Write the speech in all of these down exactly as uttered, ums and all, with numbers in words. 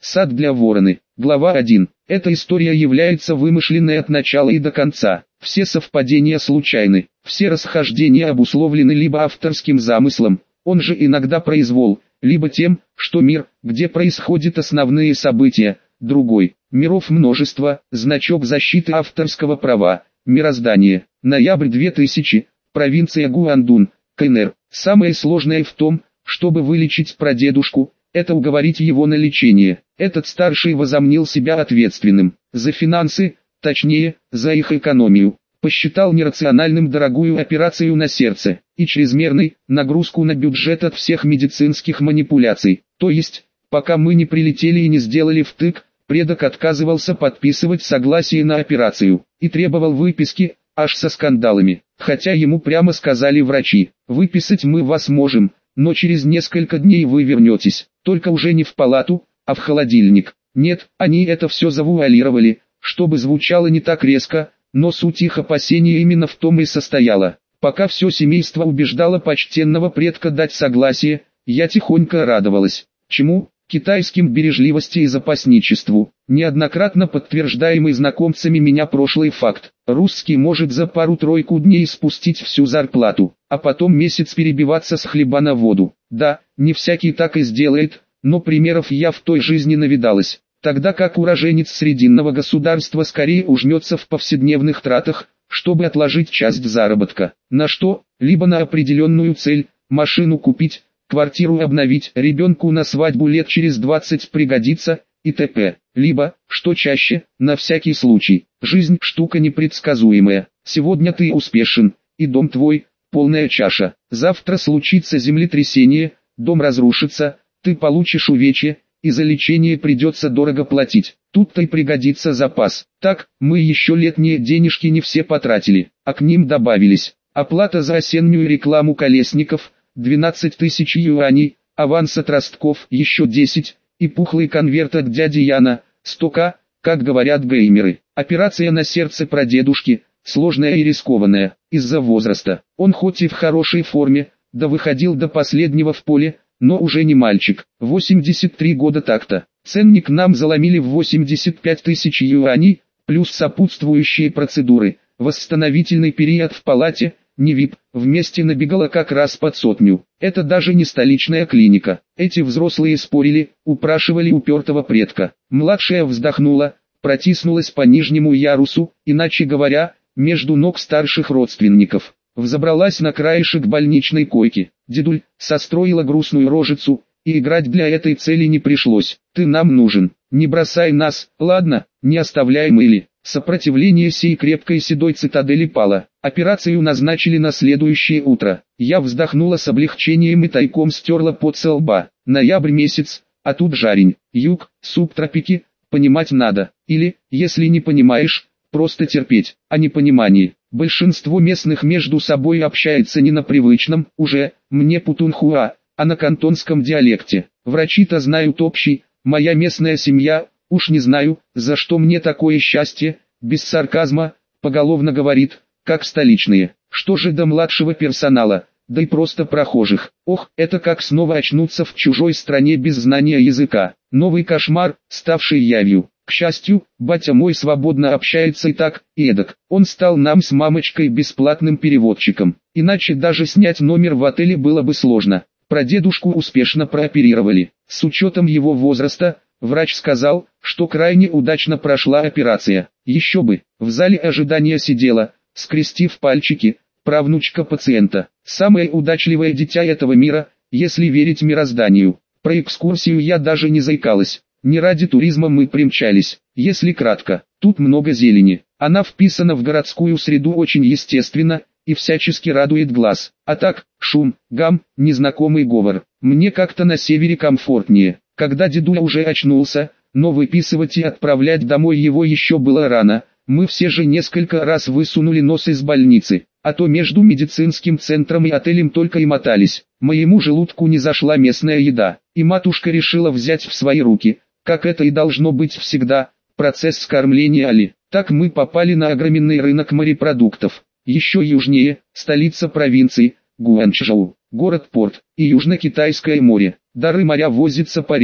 Сад для вороны. Глава один. Эта история является вымышленной от начала и до конца. Все совпадения случайны, все расхождения обусловлены либо авторским замыслом, он же иногда произвол, либо тем, что мир, где происходят основные события, другой. Миров множество, значок защиты авторского права, мироздание. Ноябрь две тысячи, провинция Гуандун, КНР. Самое сложное в том, чтобы вылечить прадедушку, это уговорить его на лечение. Этот старший возомнил себя ответственным за финансы, точнее, за их экономию. Посчитал нерациональным дорогую операцию на сердце и чрезмерной нагрузку на бюджет от всех медицинских манипуляций. То есть, пока мы не прилетели и не сделали втык, предок отказывался подписывать согласие на операцию и требовал выписки, аж со скандалами. Хотя ему прямо сказали врачи: выписать мы вас можем, но через несколько дней вы вернетесь, только уже не в палату, а в холодильник. Нет, они это все завуалировали, чтобы звучало не так резко, но суть их опасения именно в том и состояла. Пока все семейство убеждало почтенного предка дать согласие, я тихонько радовалась. Чему? Китайским бережливости и запасничеству. Неоднократно подтверждаемый знакомцами меня прошлый факт. Русский может за пару-тройку дней спустить всю зарплату, а потом месяц перебиваться с хлеба на воду. Да, не всякий так и сделает, но примеров я в той жизни навидалась. Тогда как уроженец срединного государства скорее ужмется в повседневных тратах, чтобы отложить часть заработка. На что? Либо на определенную цель, машину купить, квартиру обновить, ребенку на свадьбу лет через двадцать пригодится, и т.п. Либо, что чаще, на всякий случай. Жизнь штука непредсказуемая. Сегодня ты успешен, и дом твой, полная чаша. Завтра случится землетрясение, дом разрушится, ты получишь увечье, и за лечение придется дорого платить. Тут-то и пригодится запас. Так, мы еще летние денежки не все потратили, а к ним добавились оплата за осеннюю рекламу колесников, двенадцать тысяч юаней, аванс от ростков еще десять, и пухлый конверт от дяди Яна, сто тысяч, как говорят геймеры. Операция на сердце прадедушки, сложная и рискованная, из-за возраста. Он хоть и в хорошей форме, да выходил до последнего в поле, но уже не мальчик. восемьдесят три года так-то. Ценник нам заломили в восемьдесят пять тысяч юаней, плюс сопутствующие процедуры. Восстановительный период в палате, не вип, вместе набегало как раз под сотню. Это даже не столичная клиника. Эти взрослые спорили, упрашивали упертого предка. Младшая вздохнула, протиснулась по нижнему ярусу, иначе говоря, между ног старших родственников. Взобралась на краешек больничной койки. Дедуль состроила грустную рожицу, и играть для этой цели не пришлось. Ты нам нужен, не бросай нас, ладно, не оставляй мыли. Сопротивление сей крепкой седой цитадели пало. Операцию назначили на следующее утро. Я вздохнула с облегчением и тайком стерла пот со лба. Ноябрь месяц, а тут жарень. Юг, субтропики, понимать надо. Или, если не понимаешь, просто терпеть, а не понимание. Большинство местных между собой общается не на привычном, уже, мне путунхуа, а на кантонском диалекте. Врачи-то знают общий, моя местная семья, уж не знаю, за что мне такое счастье, без сарказма, поголовно говорит, как столичные. Что же до младшего персонала, да и просто прохожих. Ох, это как снова очнуться в чужой стране без знания языка. Новый кошмар, ставший явью. К счастью, батя мой свободно общается и так, и эдак. Он стал нам с мамочкой бесплатным переводчиком. Иначе даже снять номер в отеле было бы сложно. Прадедушку успешно прооперировали. С учетом его возраста, врач сказал, что крайне удачно прошла операция. Еще бы, в зале ожидания сидела, скрестив пальчики, правнучка пациента. Самое удачливое дитя этого мира, если верить мирозданию. Про экскурсию я даже не заикалась. Не ради туризма мы примчались. Если кратко, тут много зелени. Она вписана в городскую среду очень естественно и всячески радует глаз. А так, шум, гам, незнакомый говор. Мне как-то на севере комфортнее. Когда дедуля уже очнулся, но выписывать и отправлять домой его еще было рано, мы все же несколько раз высунули нос из больницы, а то между медицинским центром и отелем только и мотались. Моему желудку не зашла местная еда, и матушка решила взять в свои руки, как это и должно быть всегда, процесс скормления Али. Так мы попали на огроменный рынок морепродуктов. Еще южнее, столица провинции, Гуанчжоу, город-порт, и Южно-Китайское море. Дары моря возятся по рекам.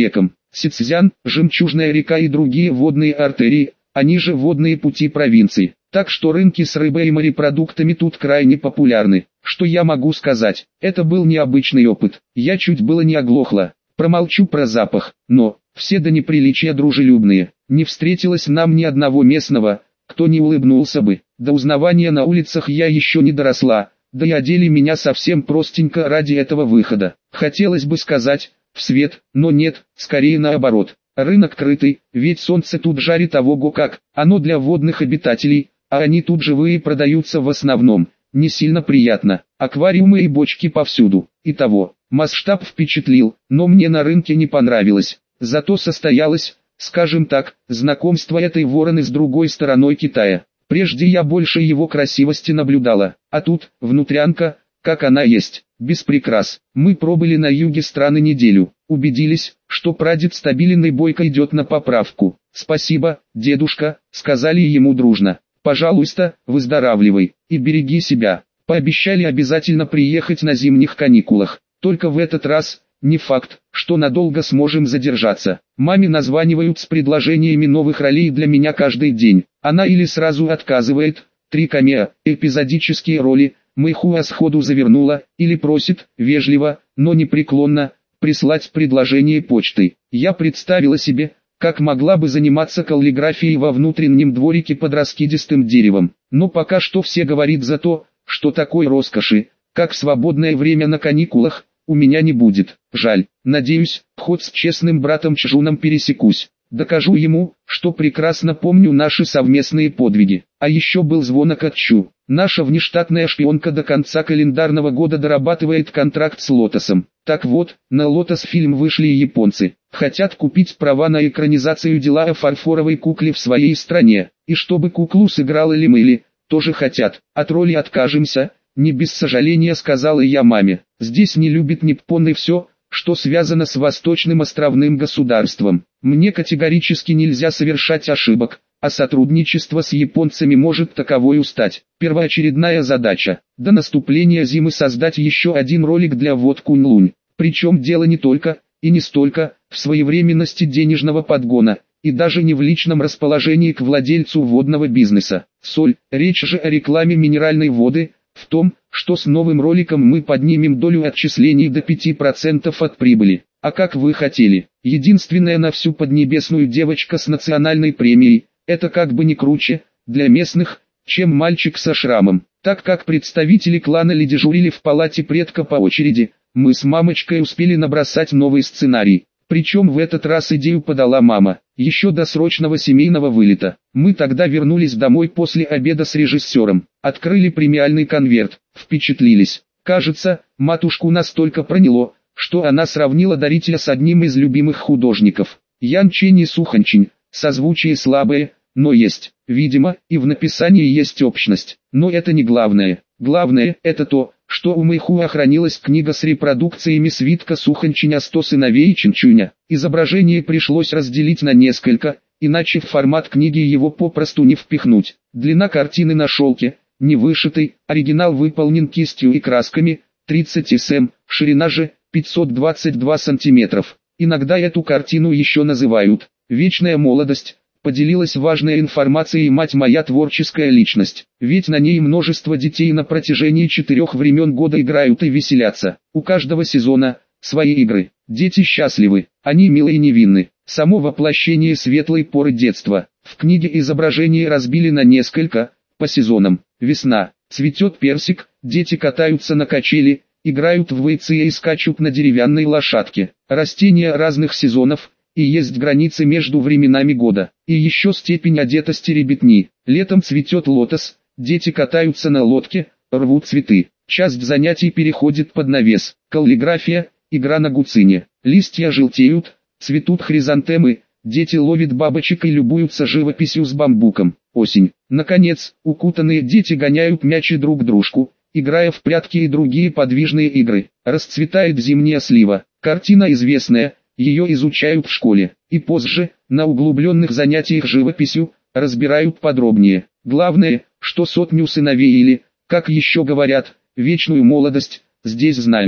Сицзян, Жемчужная река и другие водные артерии, они же водные пути провинции. Так что рынки с рыбой и морепродуктами тут крайне популярны. Что я могу сказать? Это был необычный опыт. Я чуть было не оглохла. Промолчу про запах, но все до неприличия дружелюбные. Не встретилось нам ни одного местного, кто не улыбнулся бы. До узнавания на улицах я еще не доросла, да и одели меня совсем простенько ради этого выхода. Хотелось бы сказать, в свет, но нет, скорее наоборот. Рынок крытый, ведь солнце тут жарит ого как, оно для водных обитателей, а они тут живые продаются в основном. Не сильно приятно. Аквариумы и бочки повсюду. Итого, масштаб впечатлил, но мне на рынке не понравилось. Зато состоялось, скажем так, знакомство этой вороны с другой стороной Китая. Прежде я больше его красивости наблюдала, а тут, внутрянка, как она есть, без прикрас. Мы пробыли на юге страны неделю, убедились, что прадед стабилен и бойко идет на поправку. «Спасибо, дедушка», — сказали ему дружно. «Пожалуйста, выздоравливай, и береги себя». Пообещали обязательно приехать на зимних каникулах. Только в этот раз, не факт, что надолго сможем задержаться. Маме названивают с предложениями новых ролей для меня каждый день. Она или сразу отказывает, три камео, эпизодические роли, Мэйхуа сходу завернула, или просит, вежливо, но непреклонно, прислать предложение почтой. Я представила себе, как могла бы заниматься каллиграфией во внутреннем дворике под раскидистым деревом. Но пока что все говорит за то, что такой роскоши, как свободное время на каникулах, у меня не будет. Жаль. Надеюсь, хоть с честным братом Чжуном пересекусь. Докажу ему, что прекрасно помню наши совместные подвиги. А еще был звонок от Чу. Наша внештатная шпионка до конца календарного года дорабатывает контракт с Лотосом. Так вот, на Лотос фильм вышли и японцы. Хотят купить права на экранизацию дела о фарфоровой кукле в своей стране. И чтобы куклу сыграл Ли Мэйли, тоже хотят. От роли откажемся, не без сожаления сказала я маме. Здесь не любит Ниппон и все, что связано с восточным островным государством. Мне категорически нельзя совершать ошибок, а сотрудничество с японцами может таковой стать. Первоочередная задача – до наступления зимы создать еще один ролик для Вод Кунь-Лунь. Причем дело не только, и не столько, в своевременности денежного подгона, и даже не в личном расположении к владельцу водного бизнеса. Соль, речь же о рекламе минеральной воды, в том, что с новым роликом мы поднимем долю отчислений до пяти процентов от прибыли. А как вы хотели, единственная на всю Поднебесную девочка с национальной премией, это как бы не круче, для местных, чем мальчик со шрамом. Так как представители клана Ли дежурили в палате предка по очереди, мы с мамочкой успели набросать новый сценарий. Причем в этот раз идею подала мама, еще до срочного семейного вылета. Мы тогда вернулись домой после обеда с режиссером, открыли премиальный конверт, впечатлились. Кажется, матушку настолько проняло, что она сравнила дарителя с одним из любимых художников. Ян Чень и Суханчин, созвучие слабые, но есть. Видимо, и в написании есть общность. Но это не главное. Главное – это то, что у Мэйхуа хранилась книга с репродукциями свитка Суханчиня «сто сыновей Чинчуня». Изображение пришлось разделить на несколько, иначе в формат книги его попросту не впихнуть. Длина картины на шелке, не вышитый, оригинал выполнен кистью и красками, тридцать сантиметров, ширина же пятьсот двадцать два сантиметра. Иногда эту картину еще называют «Вечная молодость». Поделилась важной информацией мать моя творческая личность, ведь на ней множество детей на протяжении четырех времен года играют и веселятся. У каждого сезона свои игры. Дети счастливы, они милы и невинны. Само воплощение светлой поры детства. В книге изображение разбили на несколько, по сезонам. Весна, цветет персик, дети катаются на качели, играют в вейцы и скачут на деревянной лошадке. Растения разных сезонов. И есть границы между временами года, и еще степень одетости ребятни. Летом цветет лотос, дети катаются на лодке, рвут цветы. Часть занятий переходит под навес. Каллиграфия, игра на гуцине. Листья желтеют, цветут хризантемы, дети ловят бабочек и любуются живописью с бамбуком. Осень. Наконец, укутанные дети гоняют мячи друг дружку, играя в прятки и другие подвижные игры. Расцветает зимняя слива. Картина известная. Ее изучают в школе, и позже, на углубленных занятиях живописью, разбирают подробнее. Главное, что сотню сыновей или, как еще говорят, вечную молодость, здесь знают.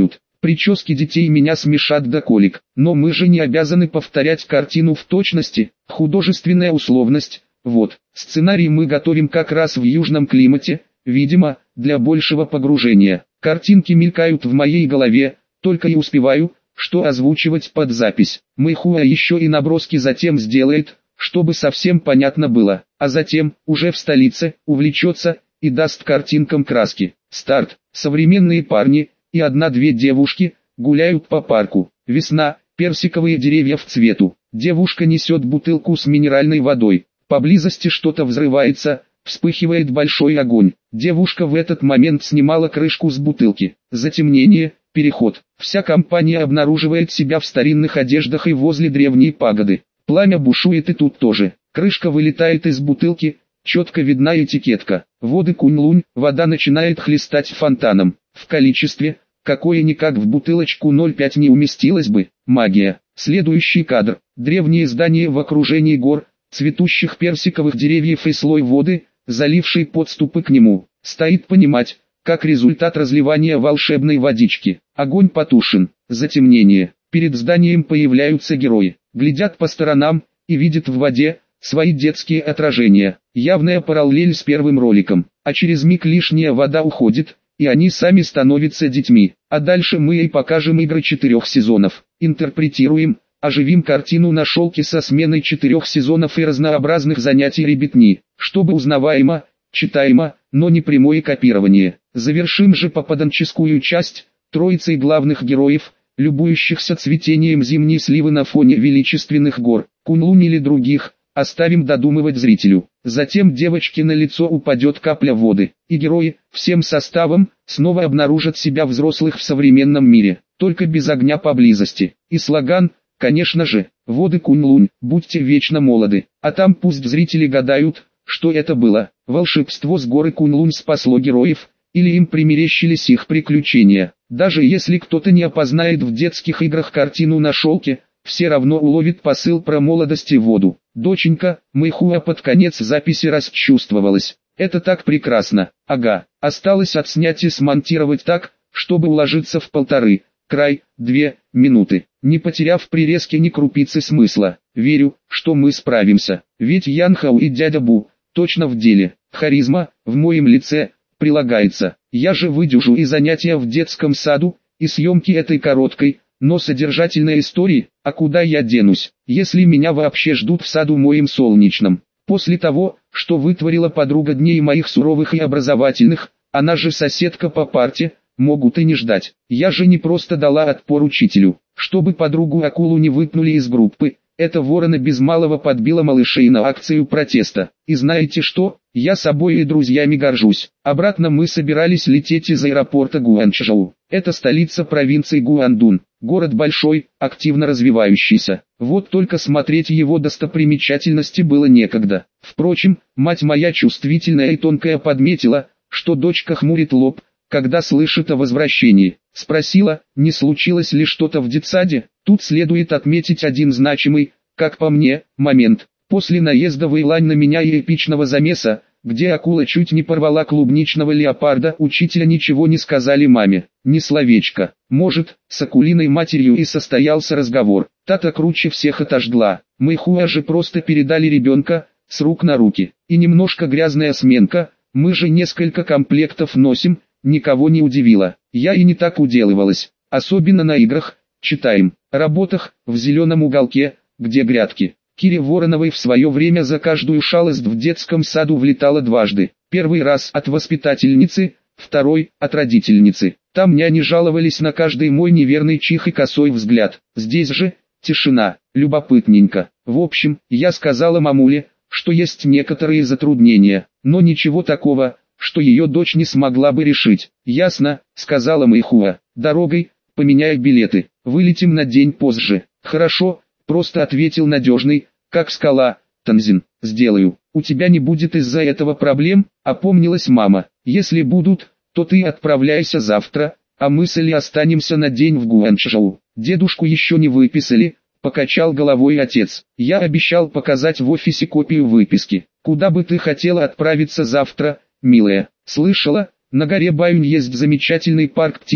Прически детей меня смешат до колик, но мы же не обязаны повторять картину в точности. Художественная условность. Вот, сценарий мы готовим как раз в южном климате, видимо, для большего погружения. Картинки мелькают в моей голове, только и успеваю, что озвучивать под запись. Мэйхуа еще и наброски затем сделает, чтобы совсем понятно было, а затем, уже в столице, увлечется и даст картинкам краски. Старт. Современные парни и одна-две девушки гуляют по парку. Весна, персиковые деревья в цвету. Девушка несет бутылку с минеральной водой. Поблизости что-то взрывается, вспыхивает большой огонь. Девушка в этот момент снимала крышку с бутылки. Затемнение, переход. Вся компания обнаруживает себя в старинных одеждах и возле древней пагоды. Пламя бушует и тут тоже. Крышка вылетает из бутылки, четко видна этикетка. Воды Кунь-Лунь, вода начинает хлестать фонтаном. В количестве, какое-никак в бутылочку ноль пять не уместилось бы. Магия. Следующий кадр. Древние здания в окружении гор, цветущих персиковых деревьев и слой воды, заливший подступы к нему. Стоит понимать, как результат разливания волшебной водички. Огонь потушен. Затемнение. Перед зданием появляются герои. Глядят по сторонам и видят в воде свои детские отражения. Явная параллель с первым роликом. А через миг лишняя вода уходит, и они сами становятся детьми. А дальше мы и покажем игры четырех сезонов. Интерпретируем, оживим картину на шелке со сменой четырех сезонов и разнообразных занятий ребятни, чтобы узнаваемо, читаемо, но не прямое копирование. Завершим же попаданческую часть, троицей главных героев, любующихся цветением зимней сливы на фоне величественных гор, Кунь-Лунь или других, оставим додумывать зрителю. Затем девочке на лицо упадет капля воды, и герои, всем составом, снова обнаружат себя взрослых в современном мире, только без огня поблизости. И слоган, конечно же, воды Кунь-Лунь, будьте вечно молоды, а там пусть зрители гадают, что это было. Волшебство с горы Кунь-Лунь спасло героев, или им примерещились их приключения. Даже если кто-то не опознает в детских играх картину на шелке, все равно уловит посыл про молодость и воду. Доченька, Мэйхуа под конец записи расчувствовалась. Это так прекрасно. Ага, осталось отснять и смонтировать так, чтобы уложиться в полторы, край, две, минуты, не потеряв при резке ни крупицы смысла. Верю, что мы справимся, ведь Ян Хау и дядя Бу, точно в деле. Харизма, в моем лице, прилагается. Я же выдержу и занятия в детском саду, и съемки этой короткой, но содержательной истории, а куда я денусь, если меня вообще ждут в саду моим солнечном. После того, что вытворила подруга дней моих суровых и образовательных, она же соседка по парте, могут и не ждать. Я же не просто дала отпор учителю, чтобы подругу-акулу не выпнули из группы. Эта ворона без малого подбила малышей на акцию протеста. И знаете что, я собой и друзьями горжусь. Обратно мы собирались лететь из аэропорта Гуанчжоу. Это столица провинции Гуандун. Город большой, активно развивающийся. Вот только смотреть его достопримечательности было некогда. Впрочем, мать моя чувствительная и тонкая подметила, что дочка хмурит лоб, когда слышит о возвращении. Спросила, не случилось ли что-то в детсаде. Тут следует отметить один значимый, как по мне, момент. После наезда Вэйлань на меня и эпичного замеса, где акула чуть не порвала клубничного леопарда, учителя ничего не сказали маме, ни словечко. Может, с акулиной матерью и состоялся разговор. Та-то круче всех отожгла. Мэйхуа же просто передали ребенка, с рук на руки. И немножко грязная сменка, мы же несколько комплектов носим, никого не удивило. Я и не так уделывалась, особенно на играх, читаем, работах, в зеленом уголке, где грядки. Кире Вороновой в свое время за каждую шалость в детском саду влетала дважды. Первый раз от воспитательницы, второй – от родительницы. Там няни жаловались на каждый мой неверный чих и косой взгляд. Здесь же – тишина, любопытненько. В общем, я сказала мамуле, что есть некоторые затруднения, но ничего такого, что ее дочь не смогла бы решить. «Ясно», — сказала Мэйхуа. «Дорогой, поменяй билеты, вылетим на день позже». «Хорошо», — просто ответил надежный, как скала, Танзин. «Сделаю. У тебя не будет из-за этого проблем?» — опомнилась мама. «Если будут, то ты отправляйся завтра, а мы с Эли останемся на день в Гуанчжоу. Дедушку еще не выписали», — покачал головой отец. «Я обещал показать в офисе копию выписки. Куда бы ты хотела отправиться завтра, милая?» «Слышала, на горе Баюнь есть замечательный парк птиц,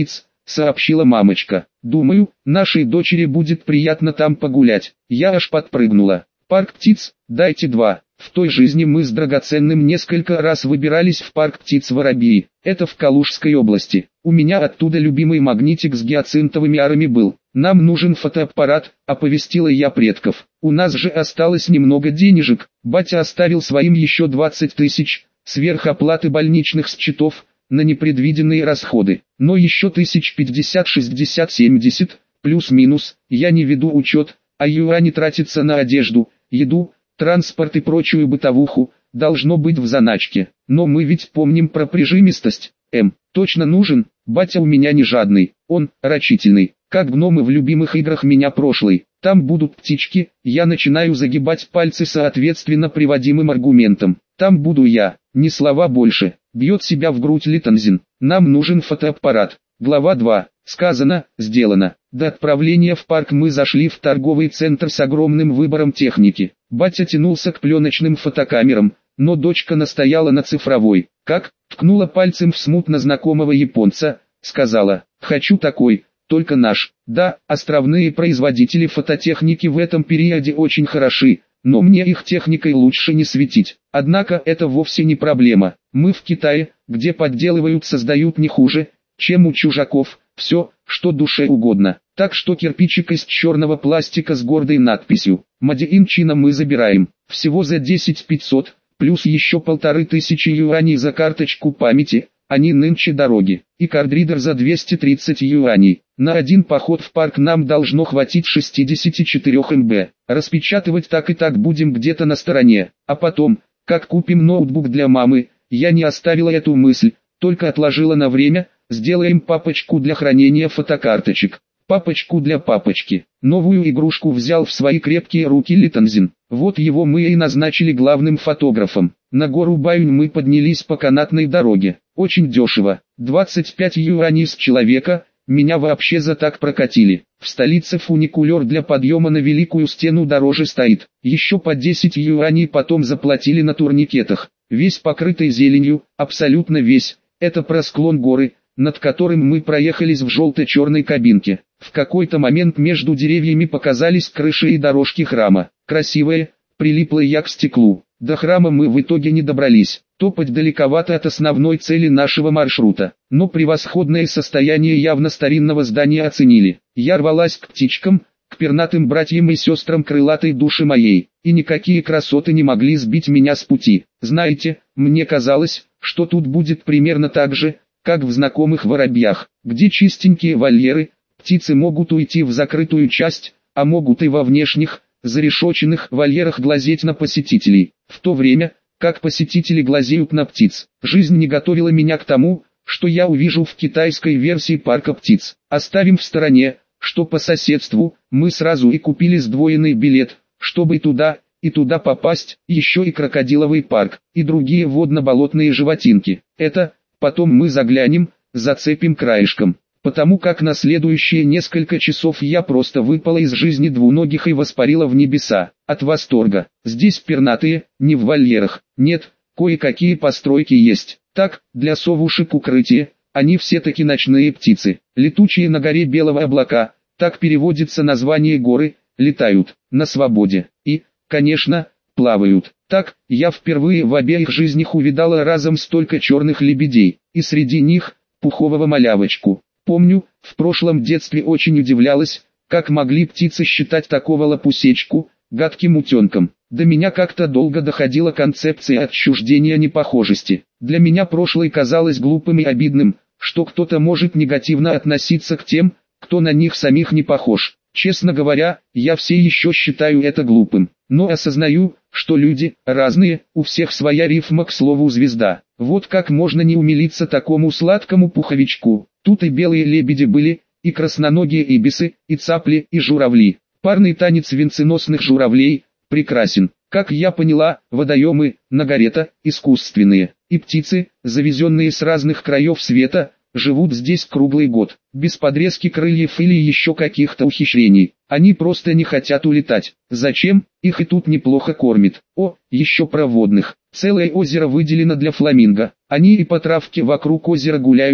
сообщила мамочка. Думаю, нашей дочери будет приятно там погулять. Я аж подпрыгнула. Парк птиц, дайте два. В той жизни мы с Драгоценным несколько раз выбирались в парк птиц Воробьи. Это в Калужской области. У меня оттуда любимый магнитик с гиацинтовыми арами был. Нам нужен фотоаппарат, оповестила я предков. У нас же осталось немного денежек. Батя оставил своим еще двадцать тысяч, сверх оплаты больничных счетов, на непредвиденные расходы. Но еще тысяч пятьдесят, шестьдесят, семьдесят, плюс-минус, я не веду учет, а юани тратится на одежду, еду, транспорт и прочую бытовуху, должно быть в заначке. Но мы ведь помним про прижимистость. М, точно нужен, батя у меня не жадный, он, рачительный, как гномы в любимых играх меня прошлой. Там будут птички, я начинаю загибать пальцы соответственно приводимым аргументам. Там буду я, ни слова больше, бьет себя в грудь Литтензин. Нам нужен фотоаппарат. Глава два. Сказано, сделано. До отправления в парк мы зашли в торговый центр с огромным выбором техники. Батя тянулся к пленочным фотокамерам, но дочка настояла на цифровой. Как? Ткнула пальцем в смутно знакомого японца, сказала, хочу такой, только наш. Да, островные производители фототехники в этом периоде очень хороши, но мне их техникой лучше не светить. Однако это вовсе не проблема. Мы в Китае, где подделывают, создают не хуже, чем у чужаков, все, что душе угодно. Так что кирпичик из черного пластика с гордой надписью «Made in China» мы забираем. Всего за десять тысяч пятьсот, плюс еще полторы тысячи юаней за карточку памяти, они нынче дороги. И кардридер за двести тридцать юаней. На один поход в парк нам должно хватить шестьдесят четыре эмбита. Распечатывать так и так будем где-то на стороне. А потом, как купим ноутбук для мамы, я не оставила эту мысль, только отложила на время, сделаем папочку для хранения фотокарточек. Папочку для папочки. Новую игрушку взял в свои крепкие руки Литтензин. Вот его мы и назначили главным фотографом. На гору Баюнь мы поднялись по канатной дороге. Очень дешево. двадцать пять юаней с человека, меня вообще за так прокатили. В столице фуникулер для подъема на Великую Стену дороже стоит. Еще по десять юаней потом заплатили на турникетах. Весь покрытый зеленью, абсолютно весь. Это про склон горы, над которым мы проехались в желто-черной кабинке. В какой-то момент между деревьями показались крыши и дорожки храма. Красивые, прилипла я к стеклу. До храма мы в итоге не добрались. Топать далековато от основной цели нашего маршрута. Но превосходное состояние явно старинного здания оценили. Я рвалась к птичкам, к пернатым братьям и сестрам крылатой души моей. И никакие красоты не могли сбить меня с пути. Знаете, мне казалось, что тут будет примерно так же, как в знакомых воробьях, где чистенькие вольеры, птицы могут уйти в закрытую часть, а могут и во внешних, зарешоченных вольерах глазеть на посетителей, в то время, как посетители глазеют на птиц. Жизнь не готовила меня к тому, что я увижу в китайской версии парка птиц. Оставим в стороне, что по соседству, мы сразу и купили сдвоенный билет, чтобы и туда, и туда попасть, еще и крокодиловый парк, и другие водно-болотные животинки. Это... Потом мы заглянем, зацепим краешком, потому как на следующие несколько часов я просто выпала из жизни двуногих и воспарила в небеса, от восторга. Здесь пернатые, не в вольерах, нет, кое-какие постройки есть, так, для совушек укрытие, они все таки ночные птицы, летучие на горе белого облака, так переводится название горы, летают, на свободе, и, конечно, плавают. Так, я впервые в обеих жизнях увидала разом столько черных лебедей, и среди них, пухового малявочку. Помню, в прошлом детстве очень удивлялась, как могли птицы считать такого лопусечку, гадким утенком. До меня как-то долго доходила концепция отчуждения непохожести. Для меня прошлое казалось глупым и обидным, что кто-то может негативно относиться к тем, кто на них самих не похож. Честно говоря, я все еще считаю это глупым, но осознаю, что люди разные, у всех своя рифма к слову «звезда». Вот как можно не умилиться такому сладкому пуховичку. Тут и белые лебеди были, и красноногие ибисы, и цапли, и журавли. Парный танец венценосных журавлей прекрасен. Как я поняла, водоемы на горе-то искусственные, и птицы, завезенные с разных краев света, живут здесь круглый год, без подрезки крыльев или еще каких-то ухищрений. Они просто не хотят улетать. Зачем? Их и тут неплохо кормит. О, еще про водных. Целое озеро выделено для фламинго. Они и по травке вокруг озера гуляют,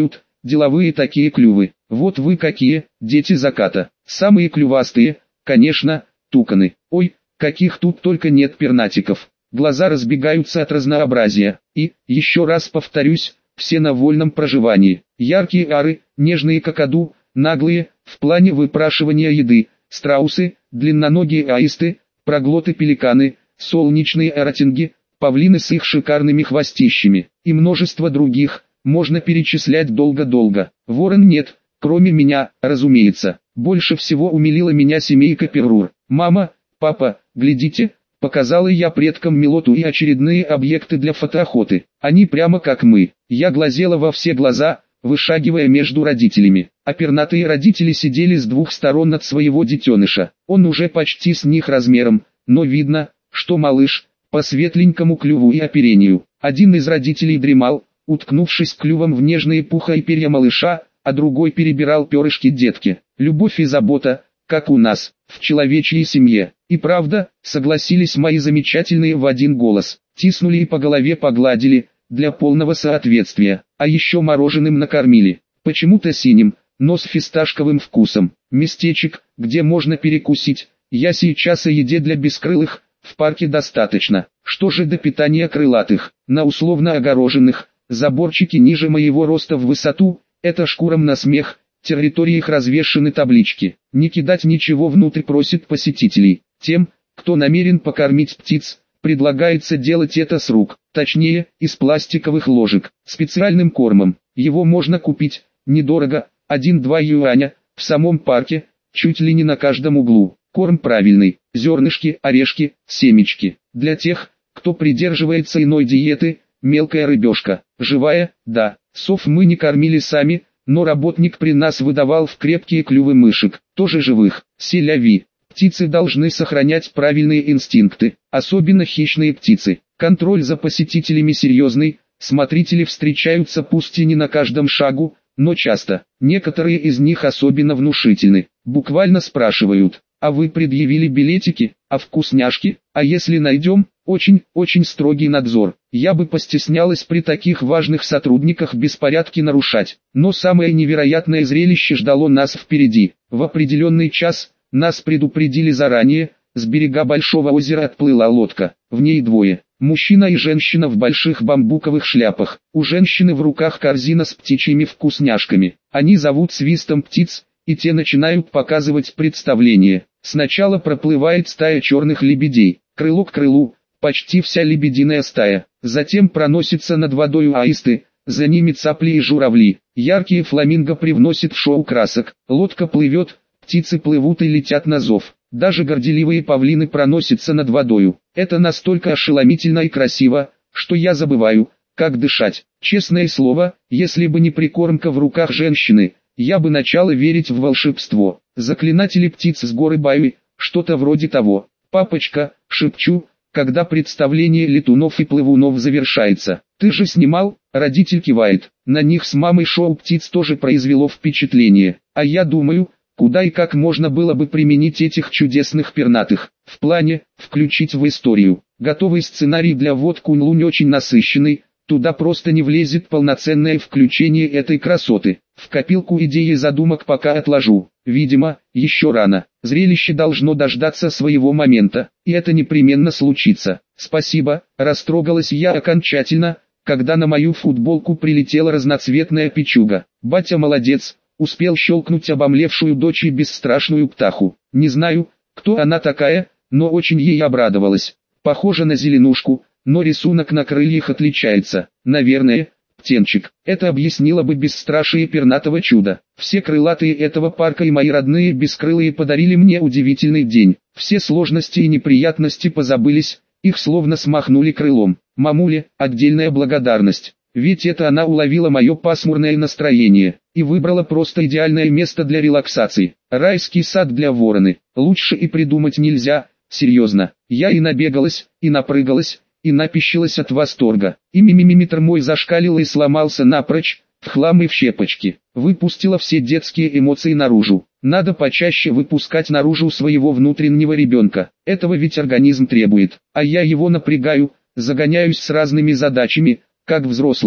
деловые такие клювы. Вот вы какие, дети заката. Самые клювастые, конечно, туканы. Ой, каких тут только нет пернатиков. Глаза разбегаются от разнообразия. И, еще раз повторюсь, все на вольном проживании. Яркие ары, нежные какаду, наглые, в плане выпрашивания еды, страусы, длинноногие аисты, проглоты-пеликаны, солнечные оротинги, павлины с их шикарными хвостищами, и множество других, можно перечислять долго-долго. Ворон нет, кроме меня, разумеется. Больше всего умилила меня семейка Перрур. Мама, папа, глядите, показала я предкам Милоту и очередные объекты для фотоохоты. Они прямо как мы. Я глазела во все глаза, вышагивая между родителями. А пернатые родители сидели с двух сторон от своего детеныша. Он уже почти с них размером, но видно, что малыш, по светленькому клюву и оперению. Один из родителей дремал, уткнувшись клювом в нежные пуха и перья малыша, а другой перебирал перышки детки. Любовь и забота, как у нас, в человечьей семье. И правда, согласились мои замечательные в один голос. Тиснули и по голове погладили, для полного соответствия. А еще мороженым накормили. Почему-то синим, но с фисташковым вкусом. Местечек, где можно перекусить. Я сейчас о еде для бескрылых, в парке достаточно. Что же до питания крылатых? На условно огороженных, заборчики ниже моего роста в высоту, это шкурам на смех, территориях развешаны таблички. Не кидать ничего внутрь просит посетителей. Тем, кто намерен покормить птиц, предлагается делать это с рук, точнее, из пластиковых ложек, специальным кормом. Его можно купить, недорого, один-два юаня, в самом парке, чуть ли не на каждом углу. Корм правильный, зернышки, орешки, семечки. Для тех, кто придерживается иной диеты, мелкая рыбешка, живая, да. Сов мы не кормили сами, но работник при нас выдавал в крепкие клювы мышек, тоже живых. Селяви. Птицы должны сохранять правильные инстинкты, особенно хищные птицы. Контроль за посетителями серьезный, смотрители встречаются пусть и не на каждом шагу, но часто. Некоторые из них особенно внушительны. Буквально спрашивают: а вы предъявили билетики, а вкусняшки, а если найдем? Очень, очень строгий надзор. Я бы постеснялась при таких важных сотрудниках беспорядки нарушать. Но самое невероятное зрелище ждало нас впереди. В определенный час, нас предупредили заранее, с берега большого озера отплыла лодка. В ней двое, мужчина и женщина в больших бамбуковых шляпах. У женщины в руках корзина с птичьими вкусняшками. Они зовут свистом птиц, и те начинают показывать представление. Сначала проплывает стая черных лебедей, крыло к крылу, почти вся лебединая стая. Затем проносятся над водой аисты, за ними цапли и журавли. Яркие фламинго привносят в шоу красок. Лодка плывет, птицы плывут и летят на зов. Даже горделивые павлины проносятся над водою. Это настолько ошеломительно и красиво, что я забываю, как дышать. Честное слово, если бы не прикормка в руках женщины, я бы начала верить в волшебство. Заклинатели птиц с горы Баюи, что-то вроде того. Папочка, шепчу, когда представление летунов и плывунов завершается. Ты же снимал? Родитель кивает. На них с мамой шоу птиц тоже произвело впечатление. А я думаю, куда и как можно было бы применить этих чудесных пернатых. В плане, включить в историю. Готовый сценарий для ввод Кунь-Лунь очень насыщенный. Туда просто не влезет полноценное включение этой красоты. В копилку идеи и задумок пока отложу. Видимо, еще рано. Зрелище должно дождаться своего момента, и это непременно случится. Спасибо, растрогалась я окончательно, когда на мою футболку прилетела разноцветная печуга. Батя молодец, успел щелкнуть обомлевшую дочь и бесстрашную птаху. Не знаю, кто она такая, но очень ей обрадовалась. Похожа на зеленушку, но рисунок на крыльях отличается. Наверное, птенчик. Это объяснило бы бесстрашие пернатого чуда. Все крылатые этого парка и мои родные бескрылые подарили мне удивительный день. Все сложности и неприятности позабылись, их словно смахнули крылом. Мамуле, отдельная благодарность. Ведь это она уловила мое пасмурное настроение и выбрала просто идеальное место для релаксации. Райский сад для вороны. Лучше и придумать нельзя, серьезно. Я и набегалась, и напрыгалась, и напищилась от восторга. И мимимиметр мой зашкалил и сломался напрочь, в хлам и в щепочки. Выпустила все детские эмоции наружу. Надо почаще выпускать наружу своего внутреннего ребенка. Этого ведь организм требует. А я его напрягаю, загоняюсь с разными задачами, как взрослая.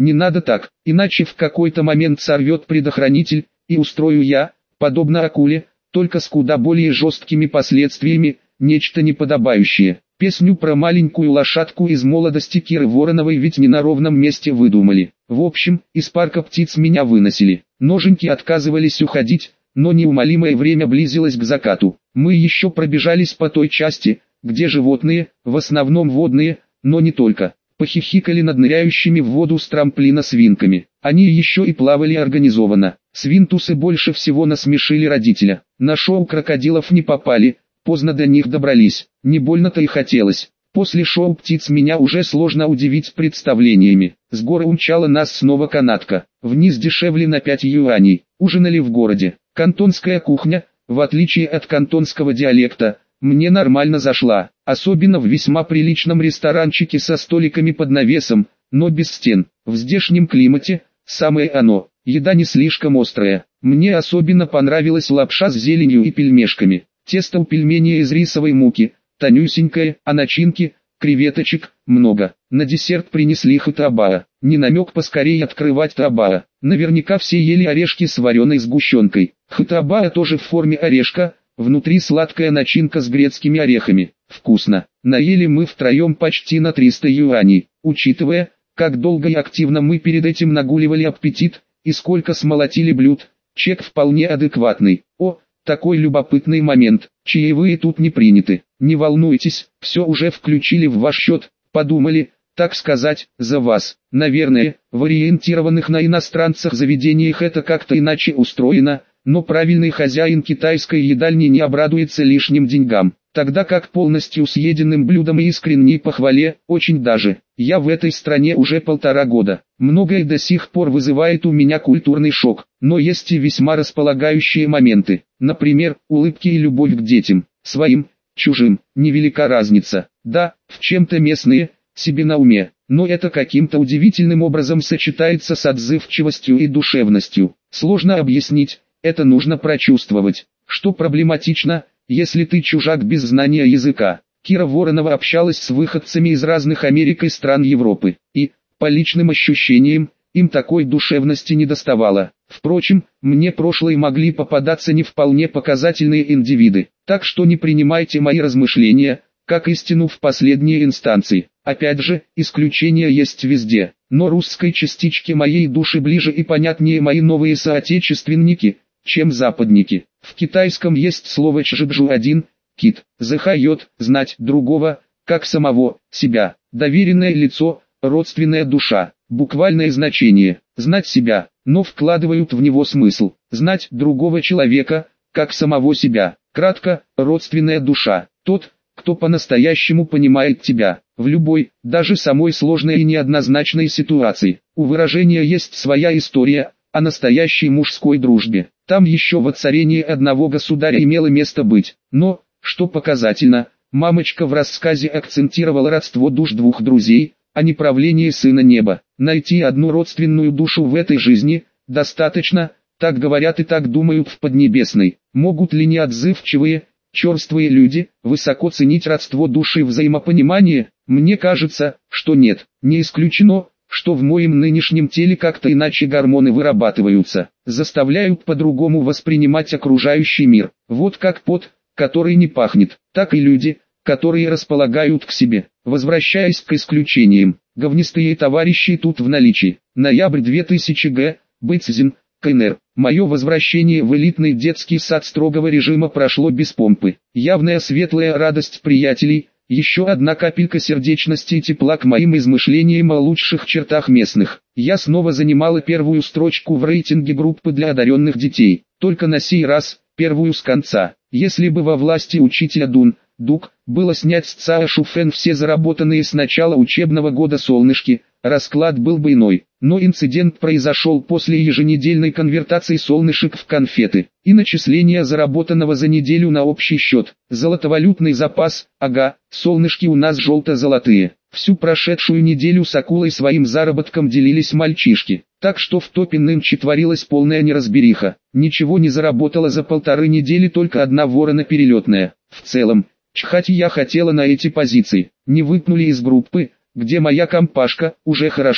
не надо так, иначе в какой-то момент сорвет предохранитель, и устрою я, подобно акуле, только с куда более жесткими последствиями, нечто неподобающее. Песню про маленькую лошадку из молодости Киры Вороновой ведь не на ровном месте выдумали. В общем, из парка птиц меня выносили. Ноженьки отказывались уходить, но неумолимое время близилось к закату. Мы еще пробежались по той части, где животные, в основном водные, но не только, похихикали над ныряющими в воду с трамплина свинками. Они еще и плавали организованно. Свинтусы больше всего насмешили родителя. На шоу крокодилов не попали, поздно до них добрались, не больно-то и хотелось. После шоу птиц меня уже сложно удивить представлениями. С горы умчала нас снова канатка, вниз дешевле на пять юаней. Ужинали в городе. Кантонская кухня, в отличие от кантонского диалекта, мне нормально зашла, особенно в весьма приличном ресторанчике со столиками под навесом, но без стен. В здешнем климате, самое оно, еда не слишком острая. Мне особенно понравилась лапша с зеленью и пельмешками. Тесто у пельменей из рисовой муки, тонюсенькое, а начинки, креветочек, много. На десерт принесли хатабаа. Не намек поскорее открывать табаа. Наверняка все ели орешки с вареной сгущенкой. Хатабаа тоже в форме орешка, внутри сладкая начинка с грецкими орехами. Вкусно. Наели мы втроем почти на триста юаней. Учитывая, как долго и активно мы перед этим нагуливали аппетит, и сколько смолотили блюд, чек вполне адекватный. О, такой любопытный момент, чаевые тут не приняты. Не волнуйтесь, все уже включили в ваш счет, подумали, так сказать, за вас. Наверное, в ориентированных на иностранцах заведениях это как-то иначе устроено, но правильный хозяин китайской едальни не обрадуется лишним деньгам, тогда как полностью съеденным блюдом и искренней похвале, очень даже. Я в этой стране уже полтора года, многое до сих пор вызывает у меня культурный шок, но есть и весьма располагающие моменты, например, улыбки и любовь к детям, своим, чужим, невелика разница, да, в чем-то местные, себе на уме, но это каким-то удивительным образом сочетается с отзывчивостью и душевностью, сложно объяснить, это нужно прочувствовать, что проблематично, если ты чужак без знания языка. Кира Воронова общалась с выходцами из разных Америк и стран Европы, и, по личным ощущениям, им такой душевности не доставало. Впрочем, мне прошлые могли попадаться не вполне показательные индивиды, так что не принимайте мои размышления, как истину в последней инстанции. Опять же, исключения есть везде, но русской частичке моей души ближе и понятнее мои новые соотечественники, чем западники. В китайском есть слово чжиджу один, кит, захает, знать другого, как самого себя, доверенное лицо, родственная душа, буквальное значение, знать себя, но вкладывают в него смысл, знать другого человека, как самого себя, кратко, родственная душа, тот, кто по-настоящему понимает тебя, в любой, даже самой сложной и неоднозначной ситуации. У выражения есть своя история, о настоящей мужской дружбе. Там еще воцарение одного государя имело место быть, но, что показательно, мамочка в рассказе акцентировала родство душ двух друзей, а не правление сына неба. Найти одну родственную душу в этой жизни, достаточно, так говорят и так думают в Поднебесной. Могут ли неотзывчивые, черствые люди высоко ценить родство души и взаимопонимание? Мне кажется, что нет. Не исключено, что в моем нынешнем теле как-то иначе гормоны вырабатываются, заставляют по-другому воспринимать окружающий мир. Вот как пот, который не пахнет, так и люди, которые располагают к себе. Возвращаясь к исключениям, говнистые товарищи тут в наличии. Ноябрь две тысячи г, Быцзин, КНР. Мое возвращение в элитный детский сад строгого режима прошло без помпы. Явная светлая радость приятелей, еще одна капелька сердечности и тепла к моим измышлениям о лучших чертах местных. Я снова занимала первую строчку в рейтинге группы для одаренных детей, только на сей раз, первую с конца. Если бы во власти учителя Дун, Дук, было снять с Цао Шуфэн все заработанные с начала учебного года солнышки, расклад был бы иной. Но инцидент произошел после еженедельной конвертации солнышек в конфеты и начисления заработанного за неделю на общий счет. Золотовалютный запас, ага, солнышки у нас желто-золотые. Всю прошедшую неделю с акулой своим заработком делились мальчишки, так что в топе нынче творилась полная неразбериха. Ничего не заработала за полторы недели только одна ворона перелетная. В целом, чхать я хотела на эти позиции. Не выпнули из группы, где моя компашка, уже хорошо.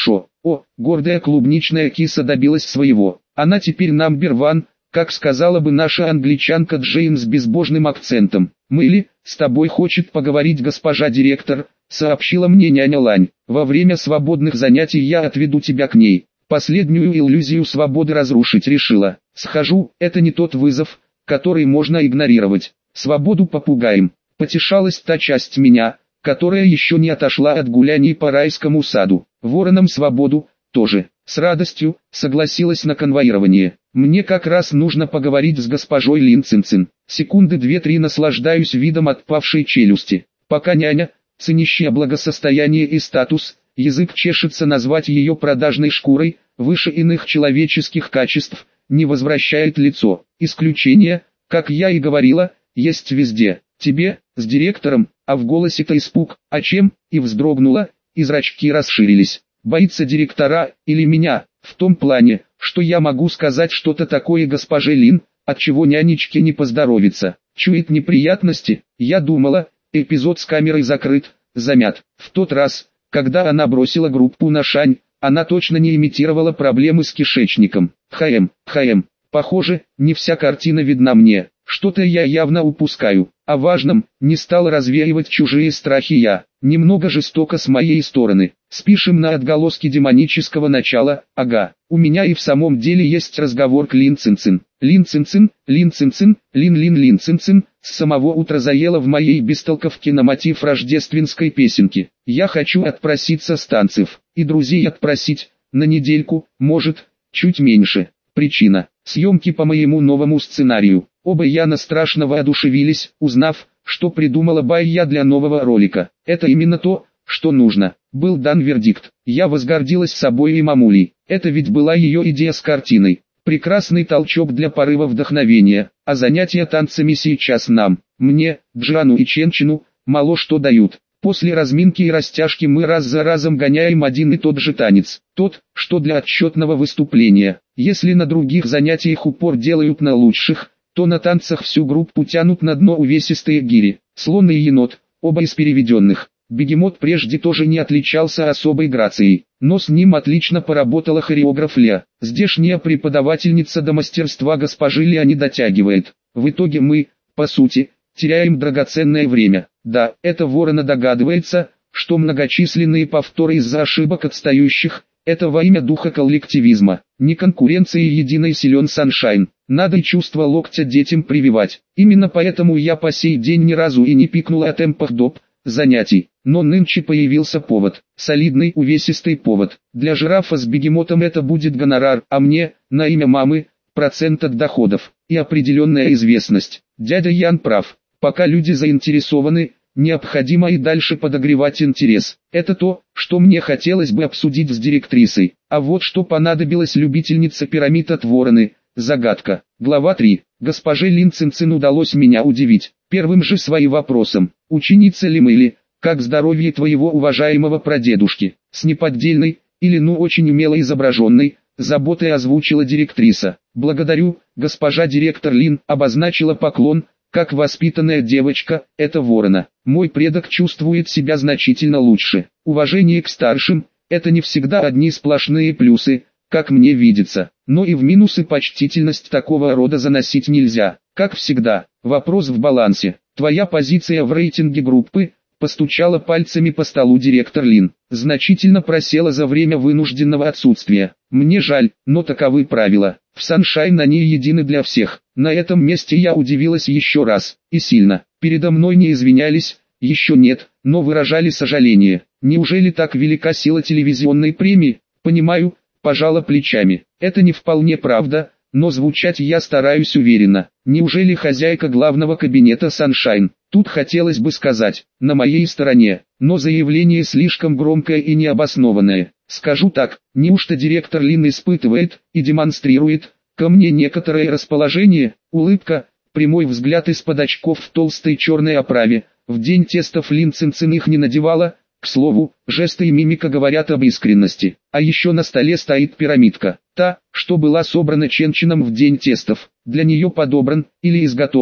О, гордая клубничная киса добилась своего. Она теперь number one, как сказала бы наша англичанка Джейн с безбожным акцентом. «Мэйли, с тобой хочет поговорить госпожа директор», — сообщила мне няня Лань. «Во время свободных занятий я отведу тебя к ней». Последнюю иллюзию свободы разрушить решила. «Схожу, это не тот вызов, который можно игнорировать. Свободу попугаем». Потешалась та часть меня, которая еще не отошла от гуляний по райскому саду. Воронам свободу, тоже. С радостью, согласилась на конвоирование. Мне как раз нужно поговорить с госпожой Лин Цин-Цин. Секунды две-три наслаждаюсь видом отпавшей челюсти. Пока няня, ценящая благосостояние и статус, язык чешется назвать ее продажной шкурой, выше иных человеческих качеств, не возвращает лицо. Исключение, как я и говорила, есть везде. Тебе, с директором, а в голосе-то испуг, а чем, и вздрогнула, и зрачки расширились. Боится директора, или меня, в том плане, что я могу сказать что-то такое госпоже Лин, от чего нянечке не поздоровится. Чует неприятности, я думала, эпизод с камерой закрыт, замят. В тот раз, когда она бросила группу на Шань, она точно не имитировала проблемы с кишечником. Хм, хм, похоже, не вся картина видна мне. Что-то я явно упускаю. О важном, не стал развеивать чужие страхи я. Немного жестоко с моей стороны. Спишем на отголоски демонического начала, ага. У меня и в самом деле есть разговор к Лин Цин-Цин. Лин Цин-Цин, Лин Цин-Цин, Лин-Лин-Лин Цин-Цин, с самого утра заела в моей бестолковке на мотив рождественской песенки. Я хочу отпроситься с танцев, и друзей отпросить, на недельку, может, чуть меньше. Причина: съемки по моему новому сценарию. Оба Яна страшно воодушевились, узнав, что придумала Байя для нового ролика. Это именно то, что нужно. Был дан вердикт. Я возгордилась собой и мамулей. Это ведь была ее идея с картиной. Прекрасный толчок для порыва вдохновения. А занятия танцами сейчас нам, мне, Джану и Ченчину, мало что дают. После разминки и растяжки мы раз за разом гоняем один и тот же танец. Тот, что для отчетного выступления. Если на других занятиях упор делают на лучших, то на танцах всю группу тянут на дно увесистые гири. Слон и енот, оба из переведенных. Бегемот прежде тоже не отличался особой грацией, но с ним отлично поработала хореограф Ля. Здешняя преподавательница до мастерства госпожи Ля не дотягивает. В итоге мы, по сути, теряем драгоценное время. Да, эта ворона догадывается, что многочисленные повторы из-за ошибок отстающих – это во имя духа коллективизма. Не конкуренции единой силен Саншайн. Надо и чувство локтя детям прививать. Именно поэтому я по сей день ни разу и не пикнула о темпах доп. Занятий. Но нынче появился повод. Солидный увесистый повод. Для жирафа с бегемотом это будет гонорар, а мне, на имя мамы, процент от доходов. И определенная известность. Дядя Ян прав. Пока люди заинтересованы, необходимо и дальше подогревать интерес. Это то, что мне хотелось бы обсудить с директрисой. А вот что понадобилось любительнице пирамид от Вороны. Загадка. Глава три. Госпоже Лин Цин-Цин удалось меня удивить. Первым же своим вопросом. Ученица ли мы или, как здоровье твоего уважаемого прадедушки? С неподдельной, или ну очень умело изображенной, заботой озвучила директриса. Благодарю, госпожа директор Лин, обозначила поклон, как воспитанная девочка, это Ворона. Мой предок чувствует себя значительно лучше. Уважение к старшим, это не всегда одни сплошные плюсы, как мне видится. Но и в минусы почтительность такого рода заносить нельзя. Как всегда, вопрос в балансе. Твоя позиция в рейтинге группы, постучала пальцами по столу директор Лин, значительно просела за время вынужденного отсутствия. Мне жаль, но таковы правила. В Саншайн они едины для всех. На этом месте я удивилась еще раз, и сильно. Передо мной не извинялись, еще нет, но выражали сожаление. Неужели так велика сила телевизионной премии? Понимаю, пожала плечами. Это не вполне правда, но звучать я стараюсь уверенно. Неужели хозяйка главного кабинета Саншайн? Тут хотелось бы сказать, на моей стороне, но заявление слишком громкое и необоснованное. Скажу так, неужто директор Лин испытывает и демонстрирует ко мне некоторое расположение? Улыбка, прямой взгляд из-под очков в толстой черной оправе. В день тестов Лин Цин-Цин их не надевала. К слову, жесты и мимика говорят об искренности. А еще на столе стоит пирамидка. Та, что была собрана Ченчином в день тестов. Для нее подобран, или изготовлен,